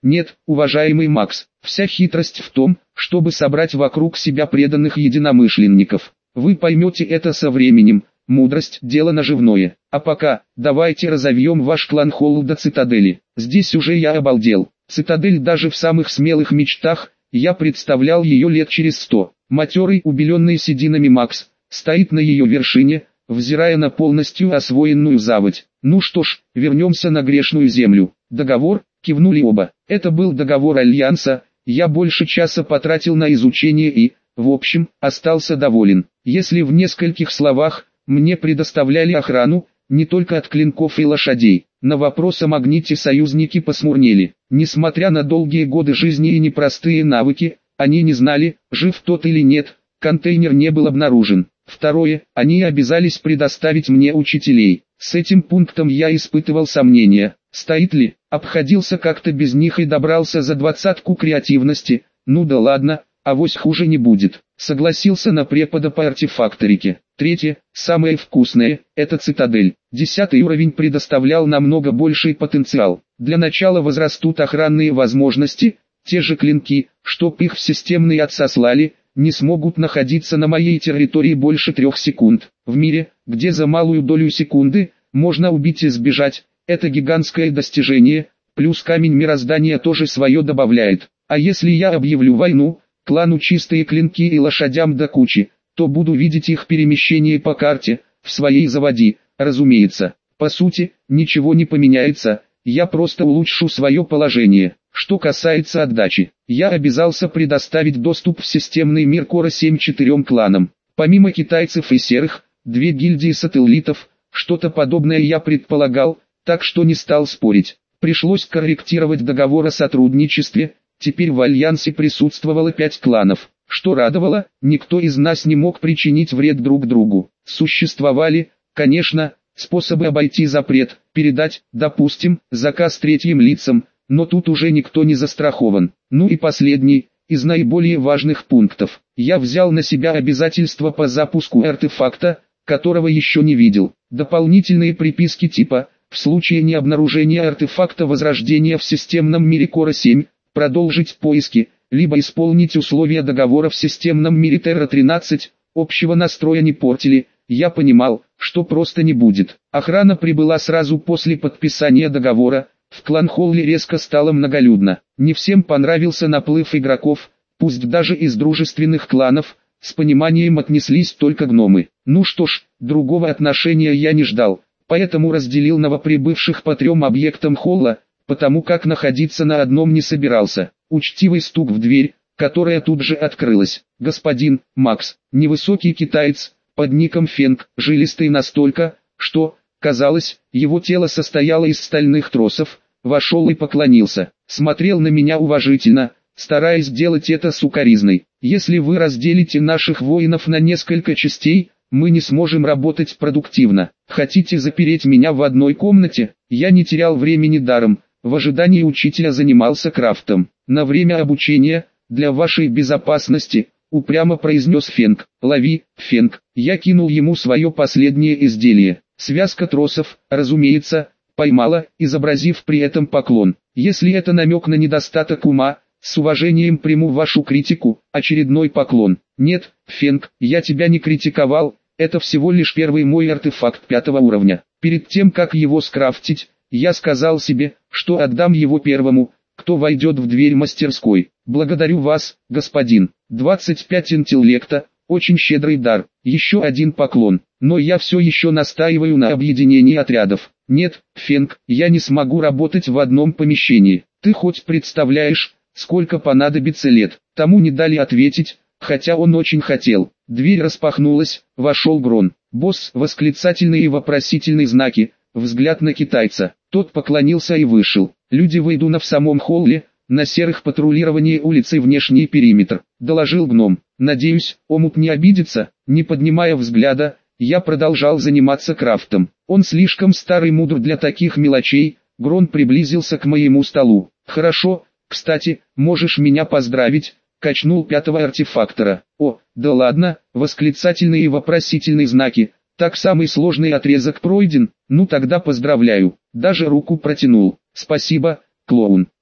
Нет, уважаемый Макс, вся хитрость в том, чтобы собрать вокруг себя преданных единомышленников. Вы поймете это со временем, мудрость – дело наживное. А пока, давайте разовьем ваш клан Холл до цитадели. Здесь уже я обалдел. Цитадель даже в самых смелых мечтах, я представлял ее лет через 100. Матерый, убеленный сединами Макс, стоит на ее вершине, взирая на полностью освоенную заводь. Ну что ж, вернемся на грешную землю. Договор, кивнули оба. Это был договор Альянса, я больше часа потратил на изучение и, в общем, остался доволен. Если в нескольких словах, мне предоставляли охрану, не только от клинков и лошадей. На вопрос о магните союзники посмурнели. Несмотря на долгие годы жизни и непростые навыки, они не знали, жив тот или нет, контейнер не был обнаружен. Второе, они обязались предоставить мне учителей. С этим пунктом я испытывал сомнения. Стоит ли, обходился как-то без них и добрался за 20-ку креативности. Ну да ладно, авось хуже не будет. Согласился на препода по артефакторике. Третье, самое вкусное, это цитадель. 10-й уровень предоставлял намного больший потенциал. Для начала возрастут охранные возможности, те же клинки, чтоб их в системный отсослали, не смогут находиться на моей территории больше 3 секунд. В мире, где за малую долю секунды, можно убить и сбежать, это гигантское достижение, плюс камень мироздания тоже свое добавляет. А если я объявлю войну, клану чистые клинки и лошадям до кучи, то буду видеть их перемещение по карте, в своей заводе, разумеется. По сути, ничего не поменяется, я просто улучшу свое положение. Что касается отдачи, я обязался предоставить доступ в системный мир Кора 7 4 кланам. Помимо китайцев и серых, 2 гильдии сателлитов, что-то подобное я предполагал, так что не стал спорить. Пришлось корректировать договор о сотрудничестве, теперь в Альянсе присутствовало 5 кланов. Что радовало, никто из нас не мог причинить вред друг другу. Существовали, конечно, способы обойти запрет, передать, допустим, заказ третьим лицам, но тут уже никто не застрахован. Ну и последний, из наиболее важных пунктов. Я взял на себя обязательства по запуску артефакта, которого еще не видел. Дополнительные приписки типа, в случае необнаружения артефакта возрождения в системном мире Кора 7, продолжить поиски, либо исполнить условия договора в системном мире Терра 13, общего настроя не портили. Я понимал, что просто не будет. Охрана прибыла сразу после подписания договора. В клан-холле резко стало многолюдно. Не всем понравился наплыв игроков, пусть даже из дружественных кланов, с пониманием отнеслись только гномы. Ну что ж, другого отношения я не ждал, поэтому разделил новоприбывших по 3 объектам холла, потому как находиться на одном не собирался. Учтивый стук в дверь, которая тут же открылась. Господин Макс, невысокий китаец, под ником Фенг, жилистый настолько, что, казалось, его тело состояло из стальных тросов, вошел и поклонился. Смотрел на меня уважительно, стараясь сделать это сукоризной. Если вы разделите наших воинов на несколько частей, мы не сможем работать продуктивно. Хотите запереть меня в одной комнате? Я не терял времени даром, в ожидании учителя занимался крафтом. На время обучения, для вашей безопасности, упрямо произнес Фенг. Лови, Фенг. Я кинул ему свое последнее изделие. Связка тросов, разумеется, поймала, изобразив при этом поклон. Если это намек на недостаток ума, с уважением приму вашу критику, очередной поклон. Нет, Фенг, я тебя не критиковал, это всего лишь первый мой артефакт 5 уровня. Перед тем как его скрафтить, я сказал себе, что отдам его первому, кто войдет в дверь мастерской. Благодарю вас, господин. 25 интеллекта, очень щедрый дар. Еще один поклон. Но я все еще настаиваю на объединении отрядов. Нет, Фенг, я не смогу работать в одном помещении. Ты хоть представляешь, сколько понадобится лет? Тому не дали ответить, хотя он очень хотел. Дверь распахнулась, вошел Грон. Босс, восклицательные и вопросительные знаки, взгляд на китайца. Тот поклонился и вышел. Люди выйдут в самом холле, на серых патрулировании улицы внешний периметр, доложил гном. Надеюсь, омут не обидится. Не поднимая взгляда, я продолжал заниматься крафтом. Он слишком старый мудр для таких мелочей. Грон приблизился к моему столу. Хорошо, кстати, можешь меня поздравить, качнул 5-го артефактора. О, да ладно, восклицательные и вопросительные знаки. Так самый сложный отрезок пройден, ну тогда поздравляю. Даже руку протянул. Спасибо, клоун.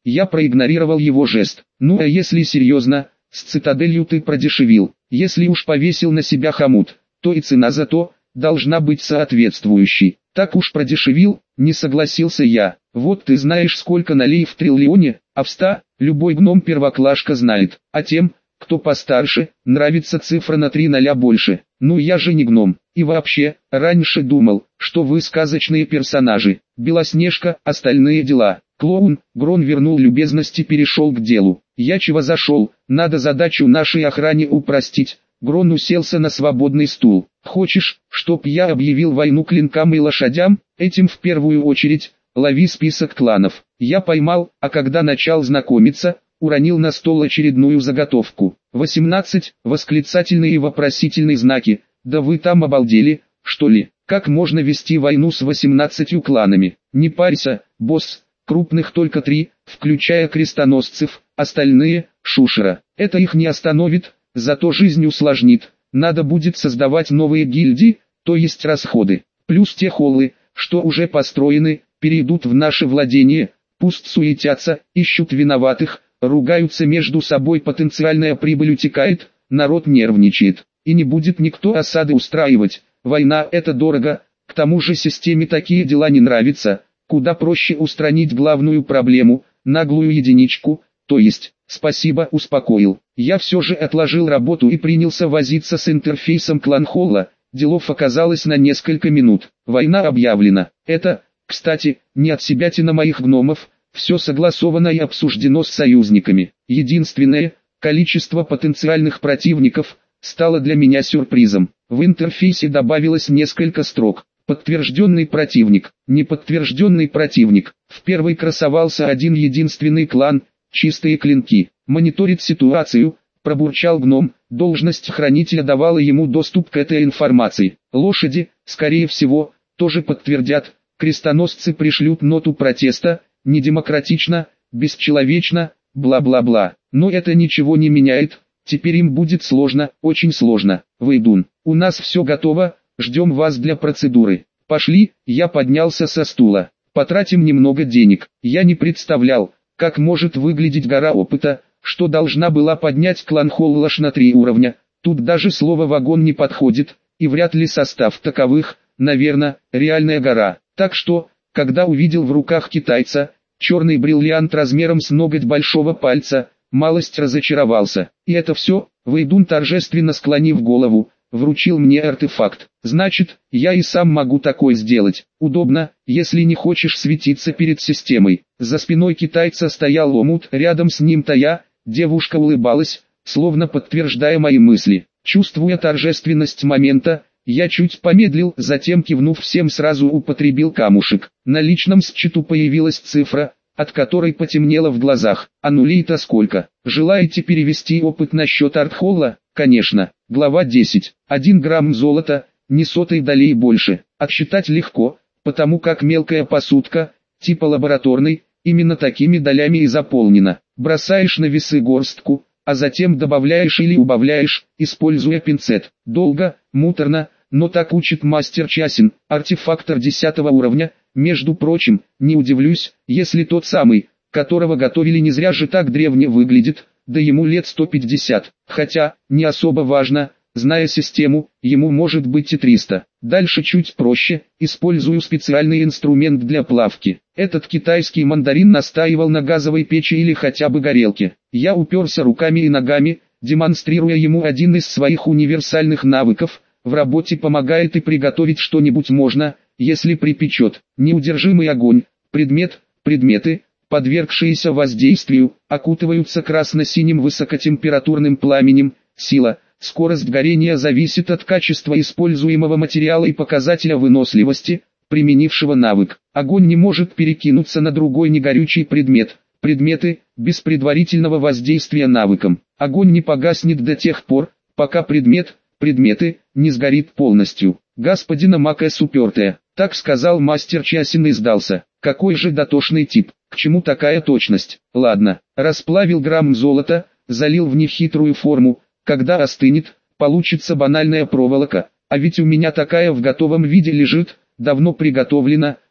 Я проигнорировал его жест. Ну а если серьезно, с цитаделью ты продешевил. Если уж повесил на себя хомут, то и цена за то должна быть соответствующей. Так уж продешевил, не согласился я. Вот ты знаешь, сколько налей в триллионе, а в 100 любой гном-первоклашка знает. А тем, кто постарше, нравится цифра на 3 ноля больше. Ну я же не гном. И вообще, раньше думал, что вы сказочные персонажи. Белоснежка, остальные дела. Клоун, Грон вернул любезность и перешел к делу. Я чего зашел, надо задачу нашей охране упростить. Грон уселся на свободный стул. Хочешь, чтоб я объявил войну клинкам и лошадям? Этим в первую очередь, лови список кланов. Я поймал, а когда начал знакомиться, уронил на стол очередную заготовку. 18, восклицательные и вопросительные знаки. Да вы там обалдели, что ли? Как можно вести войну с 18 кланами? Не парься, босс, крупных только 3, включая крестоносцев, остальные – шушера. Это их не остановит, зато жизнь усложнит. Надо будет создавать новые гильдии, то есть расходы. Плюс те холлы, что уже построены, перейдут в наше владение, пусть суетятся, ищут виноватых, ругаются между собой, потенциальная прибыль утекает, народ нервничает. И не будет никто осады устраивать. Война – это дорого, к тому же системе такие дела не нравятся. Куда проще устранить главную проблему, наглую единичку, то есть, спасибо, успокоил. Я все же отложил работу и принялся возиться с интерфейсом кланхолла. Делов оказалось на несколько минут. Война объявлена. Это, кстати, не отсебятина моих гномов, все согласовано и обсуждено с союзниками. Единственное, количество потенциальных противников стало для меня сюрпризом. В интерфейсе добавилось несколько строк. Подтвержденный противник, неподтвержденный противник. В первой красовался один единственный клан, чистые клинки. Мониторит ситуацию, пробурчал гном, должность хранителя давала ему доступ к этой информации. Лошади, скорее всего, тоже подтвердят. Крестоносцы пришлют ноту протеста, недемократично, бесчеловечно, бла-бла-бла. Но это ничего не меняет, теперь им будет сложно, очень сложно. Вейдун, у нас все готово. Ждем вас для процедуры. Пошли, я поднялся со стула. Потратим немного денег. Я не представлял, как может выглядеть гора опыта, что должна была поднять клан Холлаш на 3 уровня. Тут даже слово «вагон» не подходит, и вряд ли состав таковых, наверное, реальная гора. Так что, когда увидел в руках китайца, черный бриллиант размером с ноготь большого пальца, малость разочаровался. И это все, Вейдун, торжественно склонив голову, вручил мне артефакт. Значит, я и сам могу такое сделать. Удобно, если не хочешь светиться перед системой. За спиной китайца стоял омут, рядом с ним-то я. Девушка улыбалась, словно подтверждая мои мысли. Чувствуя торжественность момента, я чуть помедлил, затем, кивнув всем, сразу употребил камушек. На личном счету появилась цифра, от которой потемнело в глазах. А нулей-то сколько? Желаете перевести опыт на счет Артхолла? Конечно. Глава 10. 1 грамм золота, ни сотой долей больше. Отсчитать легко, потому как мелкая посудка, типа лабораторной, именно такими долями и заполнена. Бросаешь на весы горстку, а затем добавляешь или убавляешь, используя пинцет. Долго, муторно, но так учит мастер Часин, артефактор 10 уровня. Между прочим, не удивлюсь, если тот самый, которого готовили, не зря же так древне выглядит, да ему лет 150. Хотя, не особо важно, зная систему, ему может быть и 300. Дальше чуть проще, использую специальный инструмент для плавки. Этот китайский мандарин настаивал на газовой печи или хотя бы горелке. Я уперся руками и ногами, демонстрируя ему один из своих универсальных навыков. В работе помогает и приготовить что-нибудь можно, если припечет. Неудержимый огонь, предметы, подвергшиеся воздействию, окутываются красно-синим высокотемпературным пламенем. Сила, скорость горения зависит от качества используемого материала и показателя выносливости, применившего навык. Огонь не может перекинуться на другой негорючий предмет. Предметы, без предварительного воздействия навыком. Огонь не погаснет до тех пор, пока предметы, не сгорит полностью. Господина Макэс упертая, так сказал мастер Часин и сдался. Какой же дотошный тип, к чему такая точность? Ладно, расплавил грамм золота, залил в нехитрую форму, когда остынет, получится банальная проволока, а ведь у меня такая в готовом виде лежит, давно приготовлена,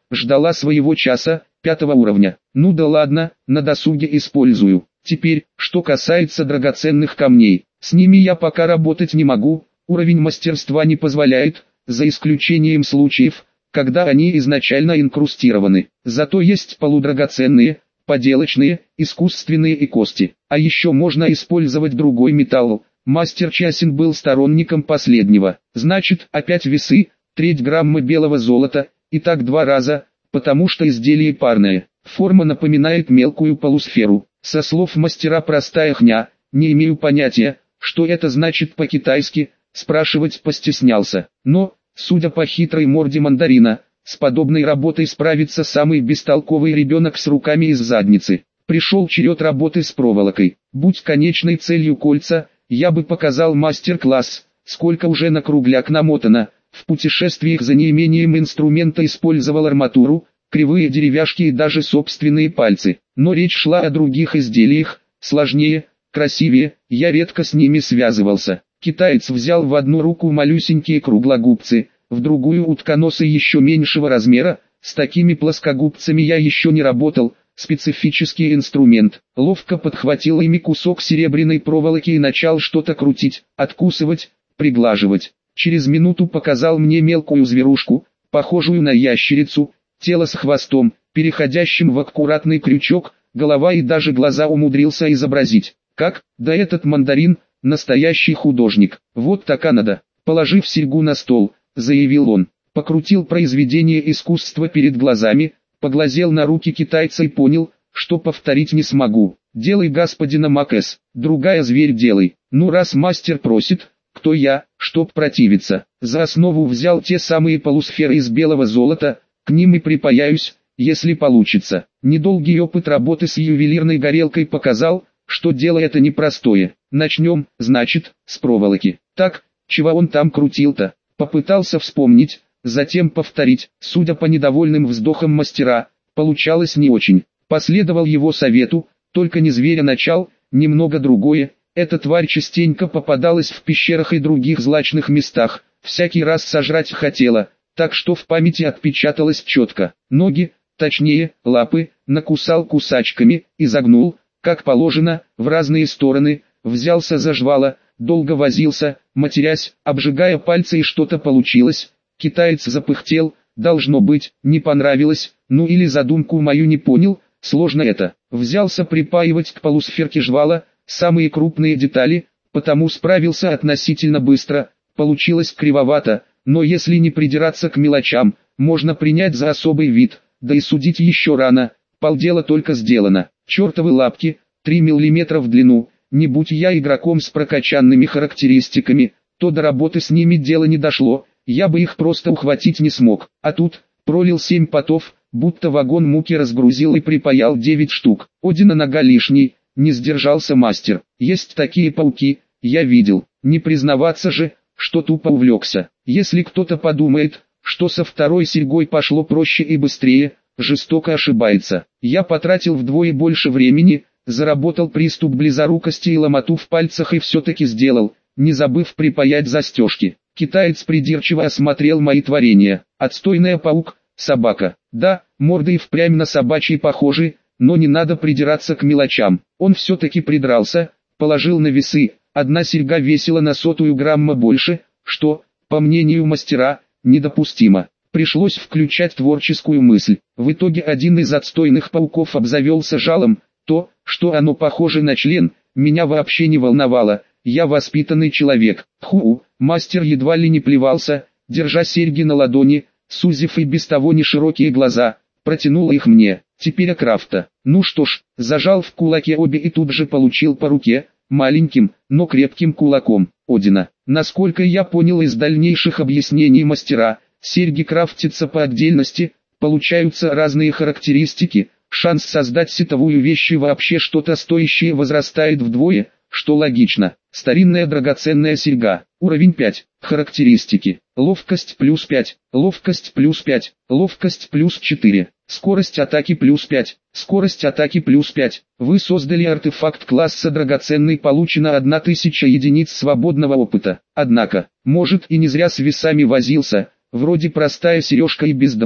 ждала своего часа, 5 уровня. Ну да ладно, на досуге использую. Теперь, что касается драгоценных камней, с ними я пока работать не могу, уровень мастерства не позволяет, за исключением случаев, когда они изначально инкрустированы. Зато есть полудрагоценные, поделочные, искусственные и кости. А еще можно использовать другой металл. Мастер Часин был сторонником последнего. Значит, опять весы, треть грамма белого золота, и так 2 раза, потому что изделие парное. Форма напоминает мелкую полусферу. Со слов мастера простая хня, не имею понятия, что это значит по-китайски, спрашивать постеснялся. Но, судя по хитрой морде мандарина, с подобной работой справится самый бестолковый ребенок с руками из задницы. Пришел черед работы с проволокой. Будь конечной целью кольца, я бы показал мастер-класс, сколько уже на кругляк намотано. В путешествиях за неимением инструмента использовал арматуру, кривые деревяшки и даже собственные пальцы. Но речь шла о других изделиях, сложнее, красивее, я редко с ними связывался. Китаец взял в одну руку малюсенькие круглогубцы, в другую утконосы еще меньшего размера, с такими плоскогубцами я еще не работал, специфический инструмент. Ловко подхватил ими кусок серебряной проволоки и начал что-то крутить, откусывать, приглаживать. Через минуту показал мне мелкую зверушку, похожую на ящерицу, тело с хвостом, переходящим в аккуратный крючок, голова и даже глаза умудрился изобразить. Как? Да этот мандарин, настоящий художник. Вот так надо. Положив серьгу на стол, заявил он. Покрутил произведение искусства перед глазами, поглазел на руки китайца и понял, что повторить не смогу. Делай, господина Макэс, другая зверь делай. Ну раз мастер просит, кто я, чтоб противиться. За основу взял те самые полусферы из белого золота, к ним и припаяюсь, если получится. Недолгий опыт работы с ювелирной горелкой показал, что дело это непростое. Начнем, значит, с проволоки. Так, чего он там крутил-то? Попытался вспомнить, затем повторить. Судя по недовольным вздохам мастера, получалось не очень. Последовал его совету, только не зверя начал, немного другое. Эта тварь частенько попадалась в пещерах и других злачных местах, всякий раз сожрать хотела, так что в памяти отпечаталось четко. Ноги, точнее, лапы, накусал кусачками, изогнул, как положено, в разные стороны, взялся за жвала, долго возился, матерясь, обжигая пальцы, и что-то получилось. Китаец запыхтел, должно быть, не понравилось, ну или задумку мою не понял, сложно это. Взялся припаивать к полусферке жвала самые крупные детали, потому справился относительно быстро, получилось кривовато, но если не придираться к мелочам, можно принять за особый вид, да и судить еще рано, полдела только сделано. Чертовы лапки, 3 мм в длину, не будь я игроком с прокачанными характеристиками, то до работы с ними дело не дошло, я бы их просто ухватить не смог. А тут, пролил 7 потов, будто вагон муки разгрузил и припаял 9 штук. Одина нога лишней, не сдержался мастер. Есть такие пауки, я видел, не признаваться же, что тупо увлекся. Если кто-то подумает, что со второй серьгой пошло проще и быстрее, жестоко ошибается. Я потратил вдвое больше времени, заработал приступ близорукости и ломоту в пальцах и все-таки сделал, не забыв припаять застежки. Китаец придирчиво осмотрел мои творения. Отстойная паук, собака. Да, морды и впрямь на собачьи похожи, но не надо придираться к мелочам. Он все-таки придрался, положил на весы. Одна серьга весила на 100 грамма больше, что, по мнению мастера, недопустимо. Пришлось включать творческую мысль. В итоге один из отстойных пауков обзавелся жалом. То, что оно похоже на член, меня вообще не волновало. Я воспитанный человек. Мастер едва ли не плевался, держа серьги на ладони, сузив и без того неширокие глаза, протянул их мне. Теперь Крафта. Ну что ж, зажал в кулаке обе и тут же получил по руке, маленьким, но крепким кулаком, Одина. Насколько я понял из дальнейших объяснений мастера, серьги крафтятся по отдельности, получаются разные характеристики, шанс создать сетовую вещь и вообще что-то стоящее возрастает вдвое, что логично. Старинная драгоценная серьга, уровень 5, характеристики, ловкость плюс 5, ловкость плюс 5, ловкость плюс 4, скорость атаки плюс 5, скорость атаки плюс 5. Вы создали артефакт класса драгоценный, получено 1000 единиц свободного опыта. Однако, может и не зря с весами возился, вроде простая сережка и без допов,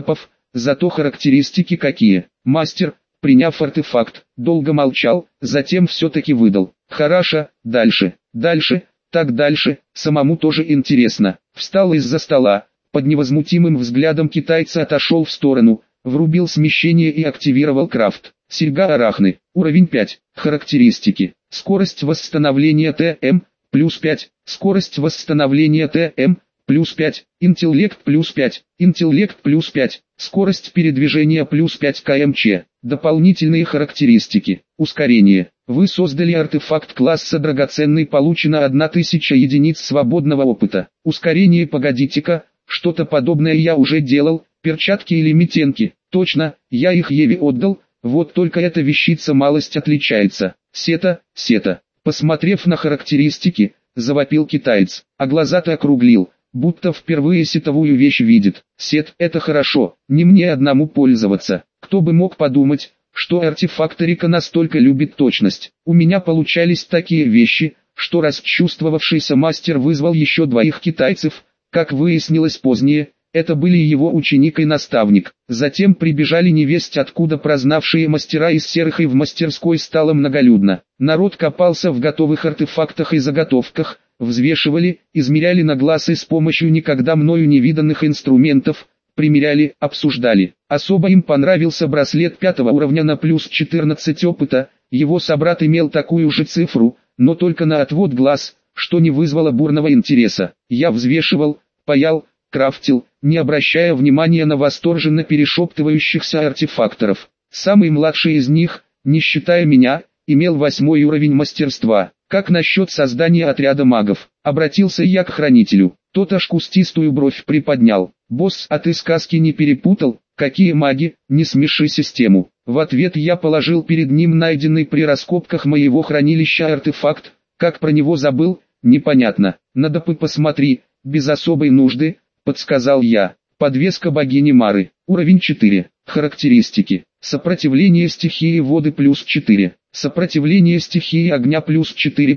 зато характеристики какие. Мастер, приняв артефакт, долго молчал, затем все-таки выдал. Хорошо, дальше, так дальше, самому тоже интересно. Встал из-за стола, под невозмутимым взглядом китайца отошел в сторону, врубил смещение и активировал крафт. Серьга арахны, уровень 5, характеристики. Скорость восстановления ТМ, плюс 5, скорость восстановления ТМ, плюс 5, интеллект плюс 5, скорость передвижения плюс 5 кмч. Дополнительные характеристики. Ускорение. Вы создали артефакт класса драгоценный, получено 1000 единиц свободного опыта. Ускорение, погодите-ка, что-то подобное я уже делал, перчатки или метенки. Точно, я их Еве отдал, вот только эта вещица малость отличается. Сета. Посмотрев на характеристики, завопил китаец, а глаза-то округлил, будто впервые сетовую вещь видит. Сет, это хорошо, не мне одному пользоваться. Кто бы мог подумать, что артефакторика настолько любит точность. У меня получались такие вещи, что расчувствовавшийся мастер вызвал еще 2 китайцев, как выяснилось позднее, это были его ученик и наставник. Затем прибежали невесть откуда прознавшие мастера из серых, и в мастерской стало многолюдно. Народ копался в готовых артефактах и заготовках, взвешивали, измеряли на глаз и с помощью никогда мною не виданных инструментов, примеряли, обсуждали. Особо им понравился браслет 5 уровня на плюс 14 опыта, его собрат имел такую же цифру, но только на отвод глаз, что не вызвало бурного интереса. Я взвешивал, паял, крафтил, не обращая внимания на восторженно перешептывающихся артефакторов. Самый младший из них, не считая меня, имел 8 уровень мастерства. Как насчет создания отряда магов? Обратился я к хранителю. Тот аж кустистую бровь приподнял. Босс, а ты сказки не перепутал? Какие маги? Не смеши систему. В ответ я положил перед ним найденный при раскопках моего хранилища артефакт. Как про него забыл, непонятно. Надо посмотри, без особой нужды, подсказал я. Подвеска богини Мары, уровень 4. Характеристики. Сопротивление стихии воды плюс 4. Сопротивление стихии огня плюс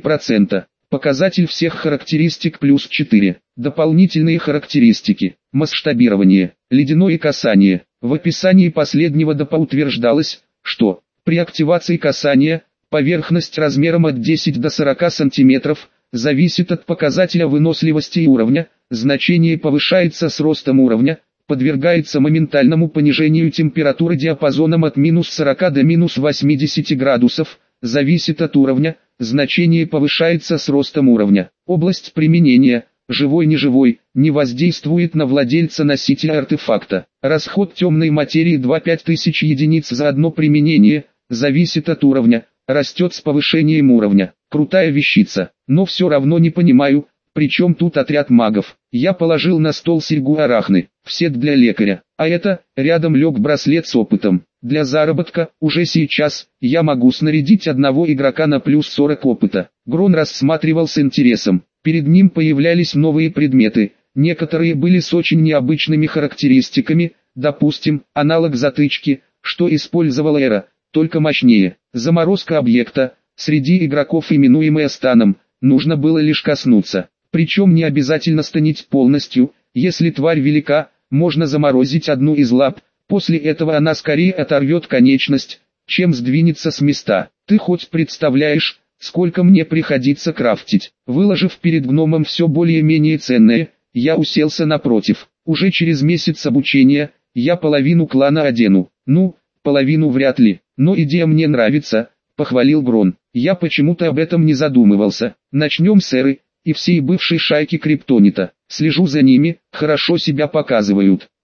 4%. Показатель всех характеристик плюс 4. Дополнительные характеристики. Масштабирование. Ледяное касание. В описании последнего утверждалось, что при активации касания поверхность размером от 10 до 40 см зависит от показателя выносливости и уровня. Значение повышается с ростом уровня, подвергается моментальному понижению температуры диапазоном от минус 40 до минус 80 градусов, зависит от уровня, значение повышается с ростом уровня. Область применения, живой-неживой, не воздействует на владельца носителя артефакта. Расход темной материи 2-5000 единиц за одно применение, зависит от уровня, растет с повышением уровня. Крутая вещица, но все равно не понимаю, причем тут отряд магов. Я положил на стол серьгу арахны, в сет для лекаря, а это, рядом лег браслет с опытом. Для заработка, уже сейчас, я могу снарядить одного игрока на плюс 40 опыта. Грон рассматривал с интересом. Перед ним появлялись новые предметы, некоторые были с очень необычными характеристиками, допустим, аналог затычки, что использовала Эра, только мощнее. Заморозка объекта, среди игроков именуемая станом, нужно было лишь коснуться. Причем не обязательно станить полностью, если тварь велика, можно заморозить одну из лап, после этого она скорее оторвет конечность, чем сдвинется с места. Ты хоть представляешь, сколько мне приходится крафтить? Выложив перед гномом все более-менее ценное, я уселся напротив. Уже через месяц обучения, я половину клана одену. Ну, половину вряд ли, но идея мне нравится, похвалил Грон. Я почему-то об этом не задумывался. Начнем с Эры и всей бывшей шайки Криптонита. Слежу за ними, хорошо себя показывают.